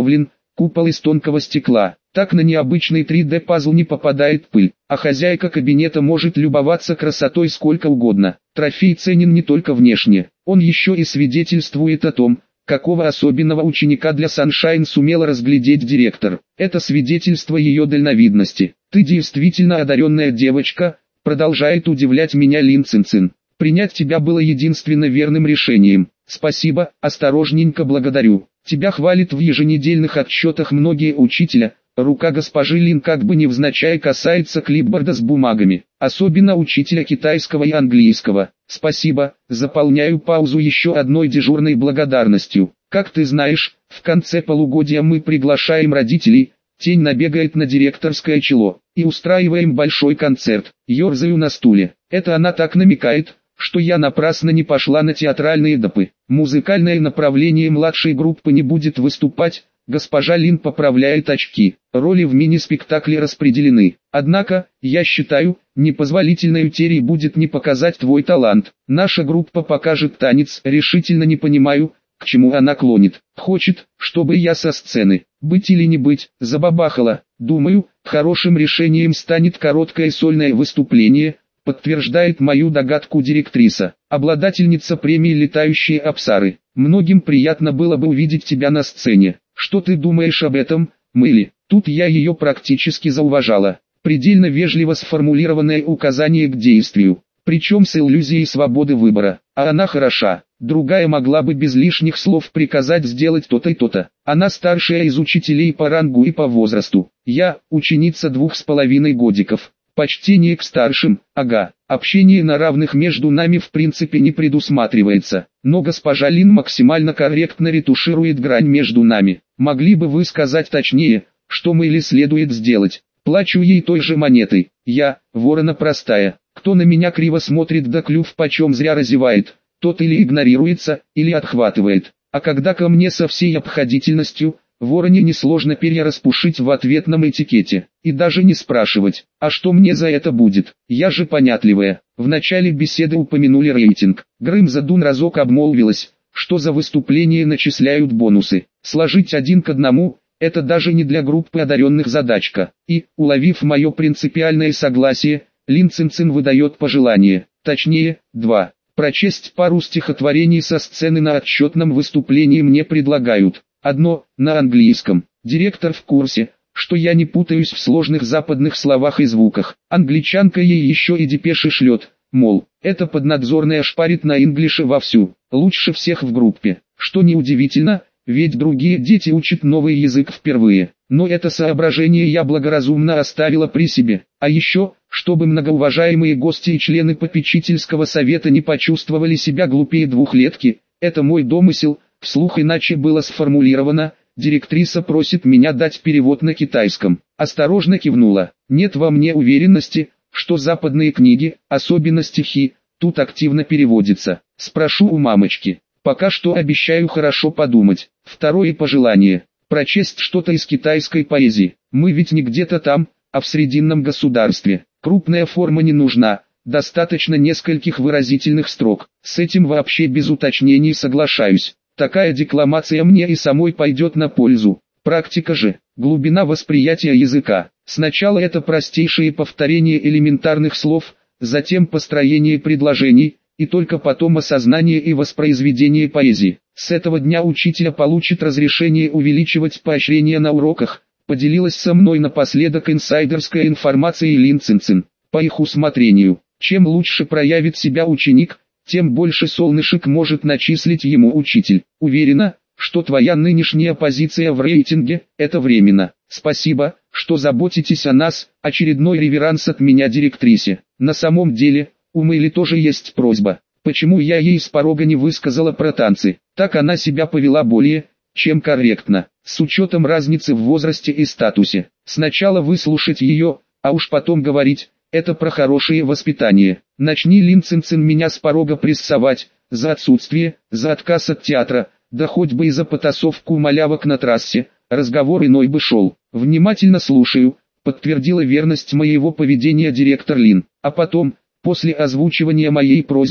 купол из тонкого стекла. Так на необычный три дэ пазл не попадает пыль, а хозяйка кабинета может любоваться красотой сколько угодно. Трофей ценен не только внешне, он еще и свидетельствует о том, какого особенного ученика для Саншайн сумела разглядеть директор. Это свидетельство ее дальновидности. Ты действительно одаренная девочка, продолжает удивлять меня Лин Цинцин. Принять тебя было единственно верным решением. Спасибо, осторожненько благодарю. Тебя хвалят в еженедельных отчетах многие учителя. Рука госпожи Лин как бы невзначай касается клипборда с бумагами, особенно учителя китайского и английского. Спасибо, заполняю паузу еще одной дежурной благодарностью. Как ты знаешь, в конце полугодия мы приглашаем родителей, тень набегает на директорское чело, и устраиваем большой концерт. Ёрзаю на стуле. Это она так намекает, что я напрасно не пошла на театральные допы. Музыкальное направление младшей группы не будет выступать. Госпожа Лин поправляет очки. Роли в мини-спектакле распределены. Однако, я считаю, непозволительной утерей будет не показать твой талант. Наша группа покажет танец. Решительно не понимаю, к чему она клонит. Хочет, чтобы я со сцены. Быть или не быть, забабахала. Думаю, хорошим решением станет короткое сольное выступление, подтверждает мою догадку директриса. Обладательница премии «Летающие абсары». Многим приятно было бы увидеть тебя на сцене. Что ты думаешь об этом, Мэйли? Тут я ее практически зауважала. Предельно вежливо сформулированное указание к действию, причем с иллюзией свободы выбора. А она хороша. Другая могла бы без лишних слов приказать сделать то-то и то-то. Она старшая из учителей по рангу и по возрасту. Я, ученица двух с половиной годиков. Почтение к старшим, ага, общение на равных между нами в принципе не предусматривается, но госпожа Лин максимально корректно ретуширует грань между нами. Могли бы вы сказать точнее, что мы или следует сделать? Плачу ей той же монетой. Я, ворона простая, кто на меня криво смотрит да клюв почем зря разевает, тот или игнорируется, или отхватывает. А когда ко мне со всей обходительностью, вороне несложно перераспушить в ответном этикете, и даже не спрашивать, а что мне за это будет, я же понятливая. В начале беседы упомянули рейтинг. Грым Задун разок обмолвилась, что за выступление начисляют бонусы. Сложить один к одному, это даже не для группы одаренных задачка. И, уловив мое принципиальное согласие, Лин Цинцин выдает пожелание, точнее, два. Прочесть пару стихотворений со сцены на отчетном выступлении мне предлагают. Одно, на английском. Директор в курсе, что я не путаюсь в сложных западных словах и звуках. Англичанка ей еще и депеши шлет, мол, эта поднадзорная шпарит на инглише вовсю, лучше всех в группе. Что неудивительно, ведь другие дети учат новый язык впервые. Но это соображение я благоразумно оставила при себе. А еще, чтобы многоуважаемые гости и члены попечительского совета не почувствовали себя глупее двухлетки, это мой домысел. Вслух иначе было сформулировано, директриса просит меня дать перевод на китайском. Осторожно кивнула. Нет во мне уверенности, что западные книги, особенно стихи, тут активно переводятся. Спрошу у мамочки. Пока что обещаю хорошо подумать. Второе пожелание. Прочесть что-то из китайской поэзии. Мы ведь не где-то там, а в срединном государстве. Крупная форма не нужна. Достаточно нескольких выразительных строк. С этим вообще без уточнений соглашаюсь. Такая декламация мне и самой пойдет на пользу. Практика же, глубина восприятия языка. Сначала это простейшие повторения элементарных слов, затем построение предложений, и только потом осознание и воспроизведение поэзии. С этого дня учителя получит разрешение увеличивать поощрения на уроках, поделилась со мной напоследок инсайдерской информацией Лин Цинцин. По их усмотрению, чем лучше проявит себя ученик, тем больше солнышек может начислить ему учитель. Уверена, что твоя нынешняя позиция в рейтинге – это временно. Спасибо, что заботитесь о нас. Очередной реверанс от меня директрисе. На самом деле, у Мэйли тоже есть просьба. Почему я ей с порога не высказала про танцы? Так она себя повела более, чем корректно, с учетом разницы в возрасте и статусе. Сначала выслушать ее, а уж потом говорить. Это про хорошее воспитание. Начни Лин Цинцин меня с порога прессовать, за отсутствие, за отказ от театра, да хоть бы и за потасовку малявок на трассе, разговор иной бы шел. Внимательно слушаю, подтвердила верность моего поведения директор Лин. А потом, после озвучивания моей просьбы,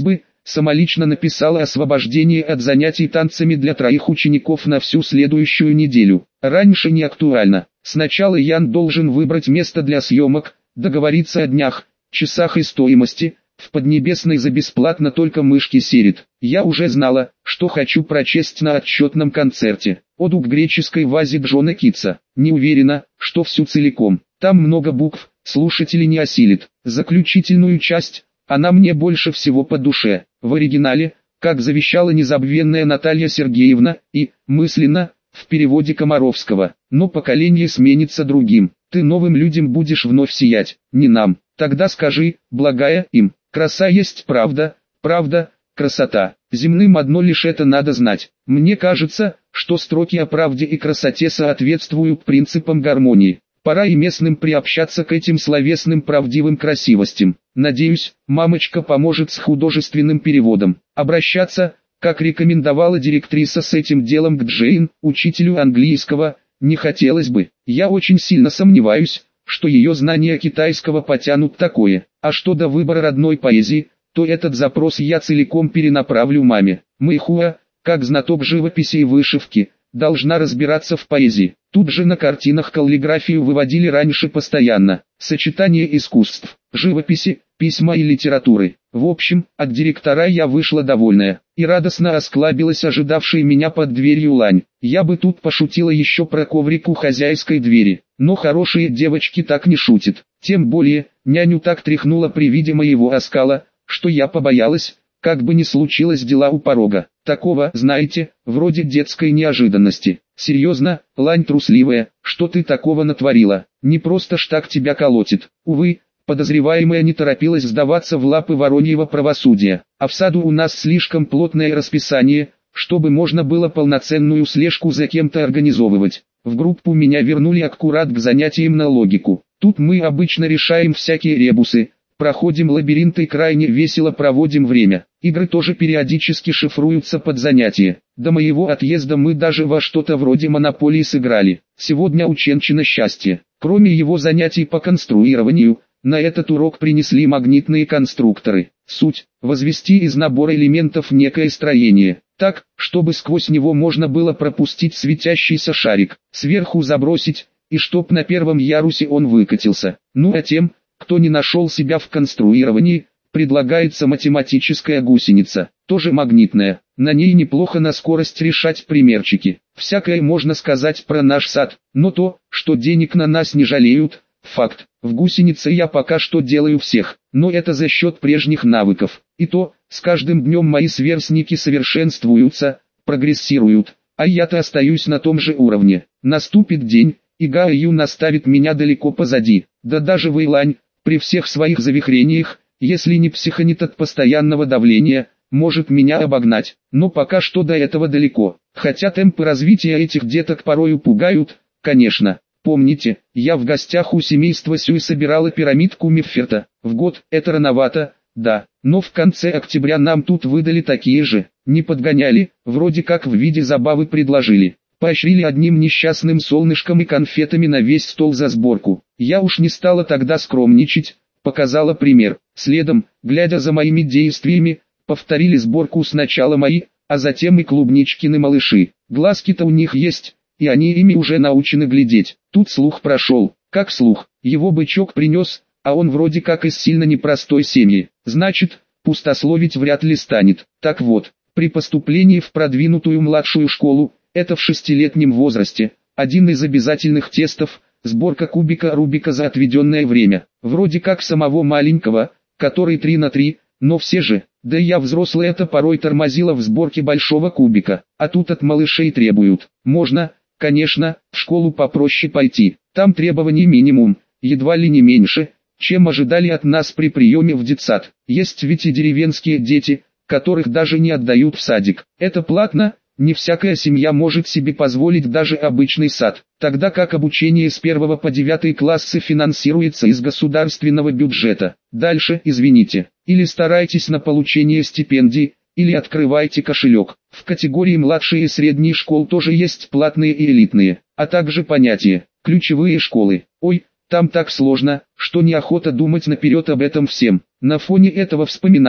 самолично написала освобождение от занятий танцами для троих учеников на всю следующую неделю. Раньше не актуально. Сначала Ян должен выбрать место для съемок, договориться о днях, часах и стоимости. В Поднебесной за бесплатно только мышки серит. Я уже знала, что хочу прочесть на отчетном концерте. Оду к греческой вазе Джона Китса. Не уверена, что всю целиком. Там много букв, слушатели не осилит. Заключительную часть, она мне больше всего по душе. В оригинале, как завещала незабвенная Наталья Сергеевна, и, мысленно, в переводе Комаровского. Но поколение сменится другим. Ты новым людям будешь вновь сиять, не нам. Тогда скажи, благая им. Краса есть правда, правда, красота. Земным одно лишь это надо знать. Мне кажется, что строки о правде и красоте соответствуют принципам гармонии. Пора и местным приобщаться к этим словесным правдивым красивостям. Надеюсь, мамочка поможет с художественным переводом. Обращаться, как рекомендовала директриса с этим делом к Джейн, учителю английского, не хотелось бы. Я очень сильно сомневаюсь, что ее знания китайского потянут такое. А что до выбора родной поэзии, то этот запрос я целиком перенаправлю маме. Мэйхуа, как знаток живописи и вышивки, должна разбираться в поэзии. Тут же на картинах каллиграфию выводили раньше постоянно. Сочетание искусств, живописи, письма и литературы. В общем, от директора я вышла довольная. И радостно осклабилась ожидавшей меня под дверью Лань. Я бы тут пошутила еще про коврик у хозяйской двери. Но хорошие девочки так не шутят. Тем более, няню так тряхнуло при виде моего оскала, что я побоялась, как бы ни случилось дела у порога. Такого, знаете, вроде детской неожиданности. Серьезно, Лань трусливая, что ты такого натворила? Не просто ж так тебя колотит. Увы, подозреваемая не торопилась сдаваться в лапы вороньего правосудия. А в саду у нас слишком плотное расписание, чтобы можно было полноценную слежку за кем-то организовывать. В группу меня вернули аккурат к занятиям на логику. Тут мы обычно решаем всякие ребусы, проходим лабиринты и крайне весело проводим время. Игры тоже периодически шифруются под занятия. До моего отъезда мы даже во что-то вроде монополии сыграли. Сегодня у Ченчина счастье. Кроме его занятий по конструированию, на этот урок принесли магнитные конструкторы. Суть – возвести из набора элементов некое строение, так, чтобы сквозь него можно было пропустить светящийся шарик, сверху забросить, и чтоб на первом ярусе он выкатился. Ну а тем, кто не нашел себя в конструировании, предлагается математическая гусеница, тоже магнитная. На ней неплохо на скорость решать примерчики. Всякое можно сказать про наш сад, но то, что денег на нас не жалеют, факт. В гусенице я пока что делаю всех, но это за счет прежних навыков. И то, с каждым днем мои сверстники совершенствуются, прогрессируют, а я-то остаюсь на том же уровне. Наступит день, и Гао Юн оставит меня далеко позади. Да даже Вэйлань, при всех своих завихрениях, если не психонит от постоянного давления, может меня обогнать. Но пока что до этого далеко. Хотя темпы развития этих деток порою пугают, конечно. Помните, я в гостях у семейства Сюй собирала пирамидку Мефферта. В год, это рановато, да, но в конце октября нам тут выдали такие же. Не подгоняли, вроде как в виде забавы предложили. Поощрили одним несчастным солнышком и конфетами на весь стол за сборку. Я уж не стала тогда скромничать, показала пример. Следом, глядя за моими действиями, повторили сборку сначала мои, а затем и клубничкины малыши. Глазки-то у них есть, и они ими уже научены глядеть. Тут слух прошел, как слух, его бычок принес, а он вроде как из сильно непростой семьи. Значит, пустословить вряд ли станет. Так вот, при поступлении в продвинутую младшую школу, это в шестилетнем возрасте, один из обязательных тестов – сборка кубика Рубика за отведенное время. Вроде как самого маленького, который три на три, но все же, да и я взрослый это порой тормозила в сборке большого кубика, а тут от малышей требуют. Можно, конечно, в школу попроще пойти, там требований минимум, едва ли не меньше, чем ожидали от нас при приеме в детсад. Есть ведь и деревенские дети, которых даже не отдают в садик. Это платно. Не всякая семья может себе позволить даже обычный сад, тогда как обучение с первого по девятый классы финансируется из государственного бюджета. Дальше, извините, или старайтесь на получение стипендий, или открывайте кошелек. В категории младшие и средние школ тоже есть платные и элитные, а также понятие «ключевые школы». Ой, там так сложно, что неохота думать наперед об этом всем. На фоне этого вспоминаю,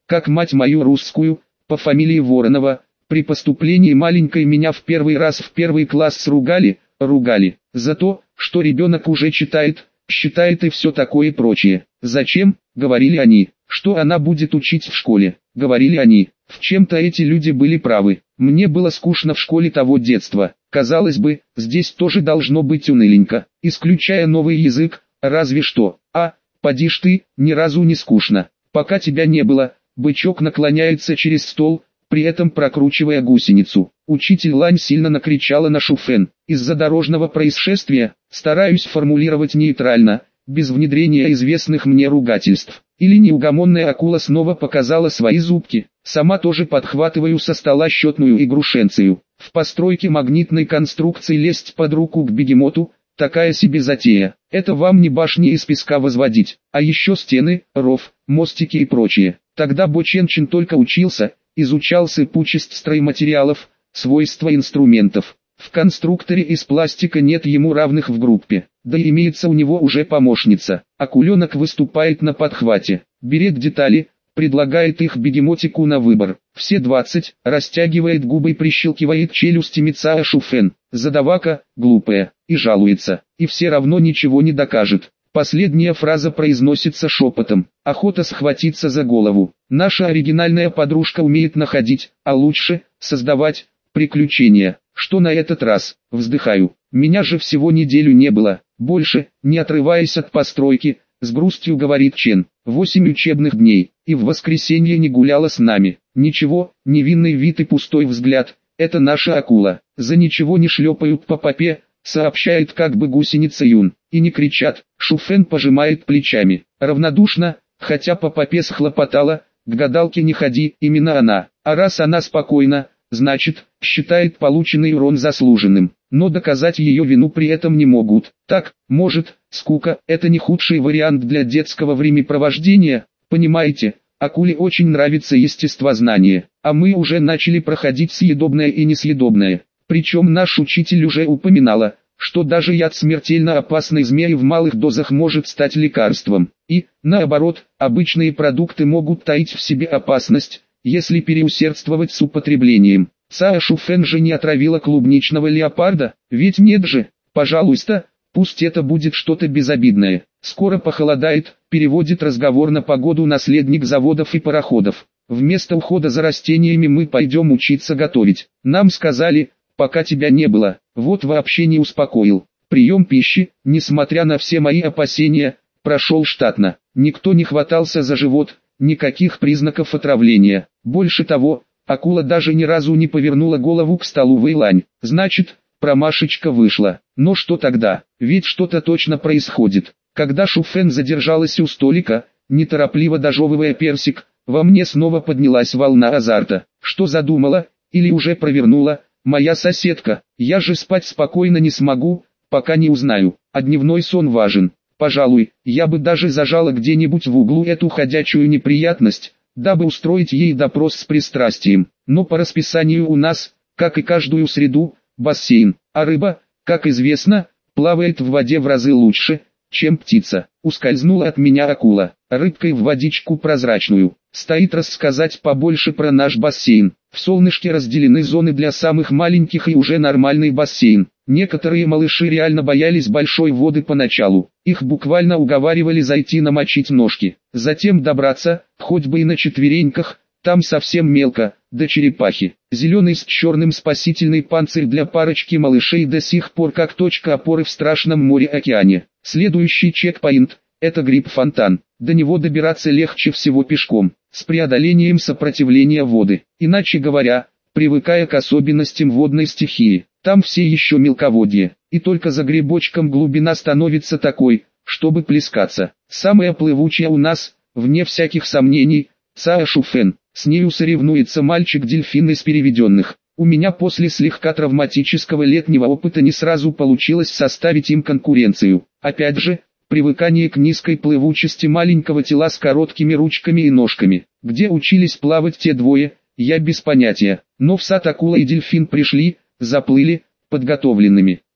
как мать мою русскую, по фамилии Воронова. При поступлении маленькой меня в первый раз в первый класс сругали, ругали, за то, что ребенок уже читает, считает и все такое и прочее. Зачем, говорили они, что она будет учить в школе, говорили они. В чем-то эти люди были правы. Мне было скучно в школе того детства. Казалось бы, здесь тоже должно быть уныленько, исключая новый язык, разве что. А, поди ж ты, ни разу не скучно. Пока тебя не было, бычок наклоняется через стол, при этом прокручивая гусеницу. Учитель Лань сильно накричала на Шуфэн. Из-за дорожного происшествия, стараюсь формулировать нейтрально, без внедрения известных мне ругательств. Или неугомонная акула снова показала свои зубки. Сама тоже подхватываю со стола счетную игрушенцию. В постройке магнитной конструкции лезть под руку к бегемоту, такая себе затея. Это вам не башни из песка возводить, а еще стены, ров, мостики и прочее. Тогда Бо Чен Чин только учился, изучал сыпучесть стройматериалов, свойства инструментов. В конструкторе из пластика нет ему равных в группе, да и имеется у него уже помощница. Акуленок выступает на подхвате, берет детали, предлагает их бегемотику на выбор. Все двадцать, растягивает губы и прищелкивает челюстями Цао Шуфэн. Задавака, глупая, и жалуется, и все равно ничего не докажет. Последняя фраза произносится шепотом. Охота схватиться за голову. Наша оригинальная подружка умеет находить, а лучше, создавать, приключения. Что на этот раз? Вздыхаю. Меня же всего неделю не было. Больше, не отрываясь от постройки, с грустью говорит Чен. Восемь учебных дней, и в воскресенье не гуляла с нами. Ничего, невинный вид и пустой взгляд. Это наша акула. За ничего не шлепают по попе, сообщает как бы гусеница Юн. И не кричат. Шуфэн пожимает плечами. Равнодушно, хотя по попе схлопотала, к гадалке не ходи, именно она. А раз она спокойна, значит, считает полученный урон заслуженным. Но доказать ее вину при этом не могут. Так, может, скука – это не худший вариант для детского времяпровождения, понимаете? Акуле очень нравится естествознание, а мы уже начали проходить съедобное и несъедобное. Причем наш учитель уже упоминала, что даже яд смертельно опасной змеи в малых дозах может стать лекарством. И, наоборот, обычные продукты могут таить в себе опасность, если переусердствовать с употреблением. Цао Шуфэн же не отравила клубничного леопарда, ведь нет же, пожалуйста, пусть это будет что-то безобидное. Скоро похолодает, переводит разговор на погоду наследник заводов и пароходов. Вместо ухода за растениями мы пойдем учиться готовить. Нам сказали, пока тебя не было, вот вообще не успокоил. Прием пищи, несмотря на все мои опасения, прошел штатно. Никто не хватался за живот, никаких признаков отравления. Больше того, акула даже ни разу не повернула голову к столу Вэйлань. Значит, промашечка вышла. Но что тогда? Ведь что-то точно происходит. Когда Шуфэн задержалась у столика, неторопливо дожевывая персик, во мне снова поднялась волна азарта. Что задумала, или уже провернула, моя соседка? Я же спать спокойно не смогу, пока не узнаю. А дневной сон важен. Пожалуй, я бы даже зажала где-нибудь в углу эту ходячую неприятность, дабы устроить ей допрос с пристрастием. Но по расписанию у нас, как и каждую среду, бассейн, а рыба, как известно, плавает в воде в разы лучше, чем птица. Ускользнула от меня акула, рыбкой в водичку прозрачную. Стоит рассказать побольше про наш бассейн. В солнышке разделены зоны для самых маленьких и уже нормальный бассейн. Некоторые малыши реально боялись большой воды поначалу. Их буквально уговаривали зайти намочить ножки. Затем добраться, хоть бы и на четвереньках, там совсем мелко, до черепахи. Зеленый с черным спасительный панцирь для парочки малышей до сих пор как точка опоры в страшном море-океане. Следующий чекпоинт – это гриб-фонтан. До него добираться легче всего пешком, с преодолением сопротивления воды. Иначе говоря, привыкая к особенностям водной стихии, там все еще мелководье, и только за грибочком глубина становится такой, чтобы плескаться. Самая плывучая у нас, вне всяких сомнений, Цао Шуфэн. С нею соревнуется мальчик-дельфин из переведенных. У меня после слегка травматического летнего опыта не сразу получилось составить им конкуренцию. Опять же, привыкание к низкой плывучести маленького тела с короткими ручками и ножками. Где учились плавать те двое, я без понятия. Но в сад акула и дельфин пришли, заплыли, подготовленными.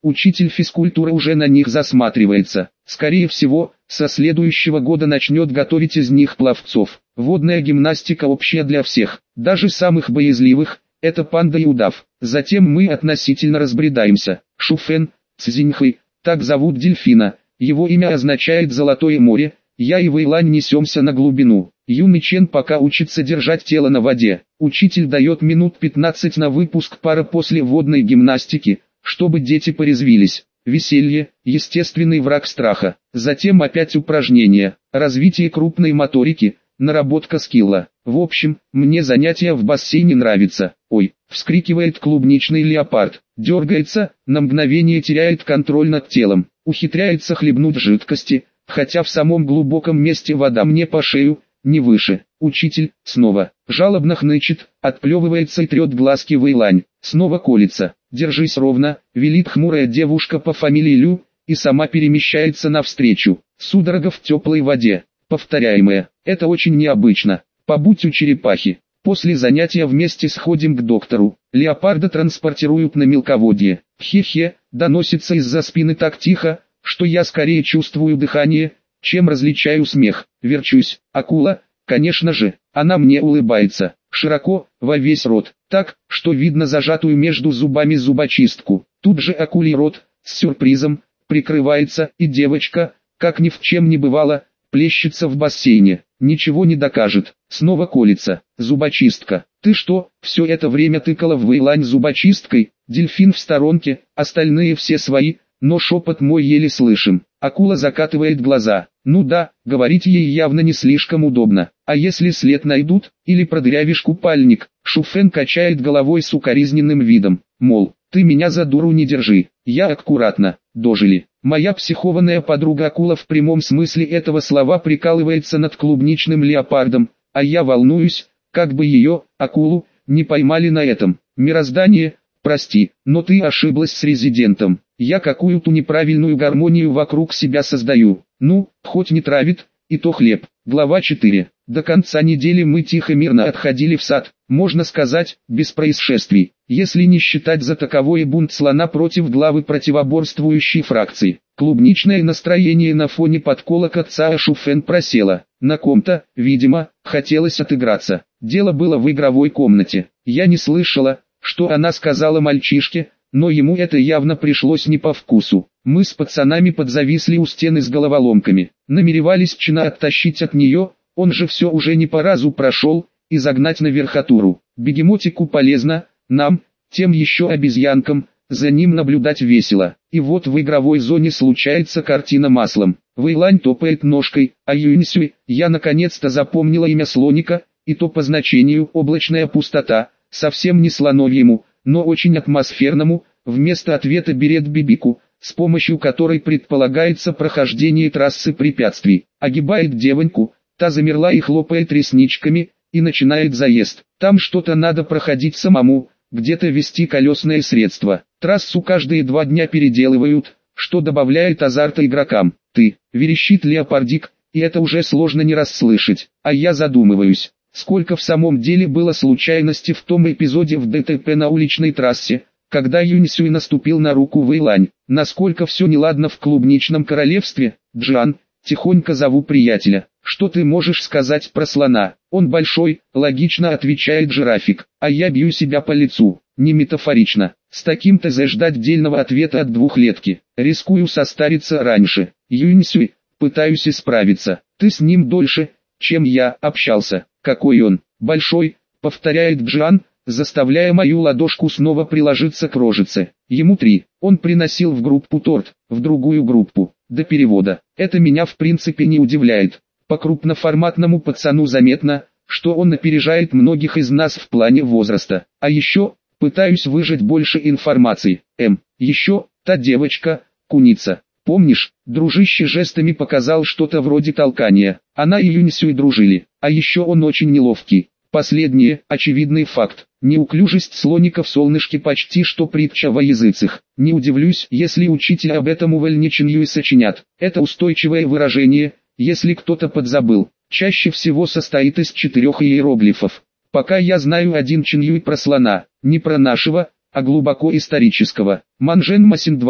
Учитель физкультуры уже на них засматривается. Скорее всего, со следующего года начнет готовить из них пловцов. Водная гимнастика общая для всех, даже самых боязливых, это панда и удав. Затем мы относительно разбредаемся. Шуфэн, Цзиньхэй, так зовут дельфина, его имя означает «золотое море». Я и Вэйлань несемся на глубину. Юный Чен пока учится держать тело на воде. Учитель дает минут пятнадцать на выпуск пара после водной гимнастики, чтобы дети порезвились. Веселье – естественный враг страха. Затем опять упражнения, развитие крупной моторики, наработка скилла. В общем, мне занятия в бассейне нравятся. Ой, вскрикивает клубничный леопард, дергается, на мгновение теряет контроль над телом, ухитряется хлебнуть жидкости, хотя в самом глубоком месте вода мне по шею, не выше. Учитель, снова, жалобно хнычет, отплевывается и трет глазки Вэйлань, снова колется. «Держись ровно», велит хмурая девушка по фамилии Лю, и сама перемещается навстречу. Судорога в теплой воде, повторяемая, это очень необычно. Побудь у черепахи. После занятия вместе сходим к доктору. Леопарда транспортируют на мелководье. Хе-хе, доносится из-за спины так тихо, что я скорее чувствую дыхание, чем различаю смех. Верчусь. Акула, конечно же, она мне улыбается, широко, во весь рот, так, что видно зажатую между зубами зубочистку. Тут же акулий рот, с сюрпризом, прикрывается, и девочка, как ни в чем не бывало, плещется в бассейне. Ничего не докажет, снова колется. Зубочистка. Ты что, все это время тыкала в Вэйлань зубочисткой? Дельфин в сторонке, остальные все свои, но шепот мой еле слышим. Акула закатывает глаза. Ну да, говорить ей явно не слишком удобно. А если след найдут, или продырявишь купальник? Шуфэн качает головой с укоризненным видом. Мол, ты меня за дуру не держи. Я аккуратно. Дожили. Моя психованная подруга акула в прямом смысле этого слова прикалывается над клубничным леопардом, а я волнуюсь, как бы ее, акулу, не поймали на этом. Мироздание, прости, но ты ошиблась с резидентом. Я какую-то неправильную гармонию вокруг себя создаю. Ну, хоть не травит, и то хлеб. Глава четыре. До конца недели мы тихо-мирно отходили в сад, можно сказать, без происшествий, если не считать за таковой бунт слона против главы противоборствующей фракции. Клубничное настроение на фоне подколок отца Шуфэн просело. На ком-то, видимо, хотелось отыграться. Дело было в игровой комнате. Я не слышала, что она сказала мальчишке, но ему это явно пришлось не по вкусу. Мы с пацанами подзависли у стены с головоломками, намеревались Чина оттащить от нее, он же все уже не по разу прошел, и загнать на верхотуру. Бегемотику полезно, нам, тем еще обезьянкам, за ним наблюдать весело. И вот в игровой зоне случается картина маслом. Вэйлань топает ножкой, а Юньсюй, я наконец-то запомнила имя слоника, и то по значению «облачная пустота», совсем не слоновьему, но очень атмосферному, вместо ответа берет бибику, с помощью которой предполагается прохождение трассы препятствий. Огибает девоньку, та замерла и хлопает ресничками, и начинает заезд. Там что-то надо проходить самому, где-то вести колесное средство. Трассу каждые два дня переделывают, что добавляет азарта игрокам. Ты, верещит леопардик, и это уже сложно не расслышать. А я задумываюсь, сколько в самом деле было случайностей в том эпизоде в ДТП на уличной трассе, когда Юньсюй наступил на руку Вэйлань. Насколько все неладно в клубничном королевстве. Джан, тихонько зову приятеля. Что ты можешь сказать про слона? Он большой, логично отвечает жирафик, а я бью себя по лицу. Не метафорично. С таким ТЗ ждать дельного ответа от двухлетки. Рискую состариться раньше. Юньсюй, пытаюсь исправиться. Ты с ним дольше, чем я, общался. Какой он? Большой, повторяет Джан, заставляя мою ладошку снова приложиться к рожице. Ему три. Он приносил в группу торт, в другую группу. До перевода. Это меня в принципе не удивляет. По крупноформатному пацану заметно, что он опережает многих из нас в плане возраста. А еще, пытаюсь выжать больше информации. М. Еще, та девочка, куница. Помнишь, дружище жестами показал что-то вроде толкания. Она и Юньсюй дружили. А еще он очень неловкий. Последнее, очевидный факт. Неуклюжесть слоника в солнышке почти что притча во языцах. Не удивлюсь, если учитель об этом увольниченью и сочинят. Это устойчивое выражение, если кто-то подзабыл. Чаще всего состоит из четырех иероглифов. Пока я знаю один чинюй про слона, не про нашего, а глубоко исторического. Манжен Масин два,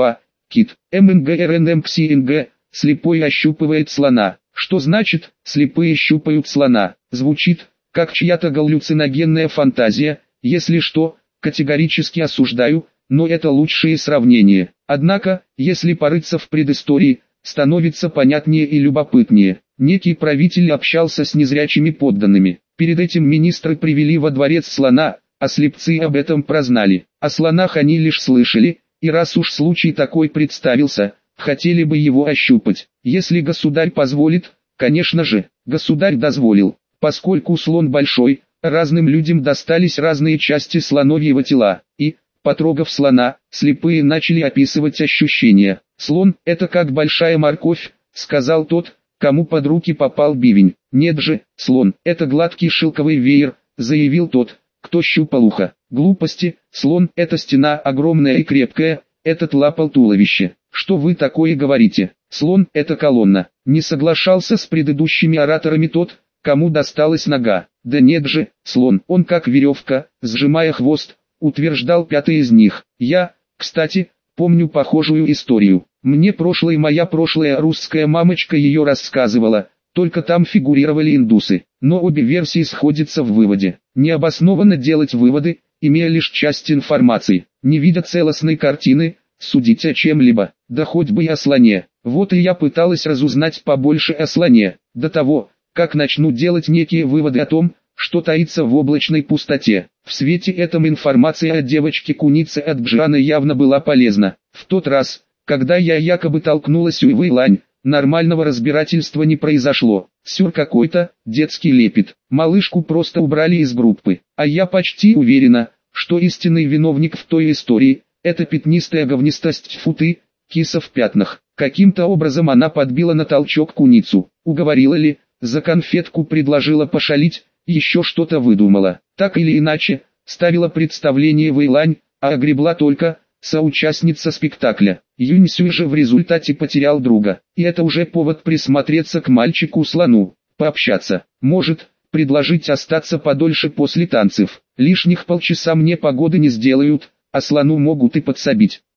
Кит. МНГРНМКСИНГ. Слепой ощупывает слона. Что значит «слепые щупают слона»? Звучит как чья-то галлюциногенная фантазия. Если что, категорически осуждаю, но это лучшее сравнение. Однако, если порыться в предыстории, становится понятнее и любопытнее. Некий правитель общался с незрячими подданными. Перед этим министры привели во дворец слона, а слепцы об этом прознали. О слонах они лишь слышали, и раз уж случай такой представился, хотели бы его ощупать. Если государь позволит, конечно же, государь дозволил. Поскольку слон большой, разным людям достались разные части слоновьего тела, и, потрогав слона, слепые начали описывать ощущения. «Слон – это как большая морковь», – сказал тот, кому под руки попал бивень. «Нет же, слон – это гладкий шелковый веер», – заявил тот, кто щупал ухо. «Глупости, слон – это стена огромная и крепкая, этот лапал туловище. Что вы такое говорите? Слон – это колонна». Не соглашался с предыдущими ораторами тот, кому досталась нога. «Да нет же, слон, он как веревка, сжимая хвост», утверждал пятый из них. Я, кстати, помню похожую историю. Мне прошлая моя прошлая русская мамочка ее рассказывала, только там фигурировали индусы. Но обе версии сходятся в выводе. Необоснованно делать выводы, имея лишь часть информации, не видя целостной картины, судить о чем-либо, да хоть бы и о слоне. Вот и я пыталась разузнать побольше о слоне, до того, как начну делать некие выводы о том, что таится в облачной пустоте. В свете этом информация о девочке-кунице от Джана явно была полезна. В тот раз, когда я якобы толкнулась у Вэйлань, нормального разбирательства не произошло. Сюр какой-то, детский лепет. Малышку просто убрали из группы. А я почти уверена, что истинный виновник в той истории – это пятнистая говнистость футы, киса в пятнах. Каким-то образом она подбила на толчок куницу. Уговорила ли, за конфетку предложила пошалить, еще что-то выдумала. Так или иначе, ставила представление Вэйлань, а огребла только соучастница спектакля. Юньсюй же в результате потерял друга. И это уже повод присмотреться к мальчику-слону, пообщаться. Может, предложить остаться подольше после танцев. Лишних полчаса мне погоды не сделают, а слону могут и подсобить.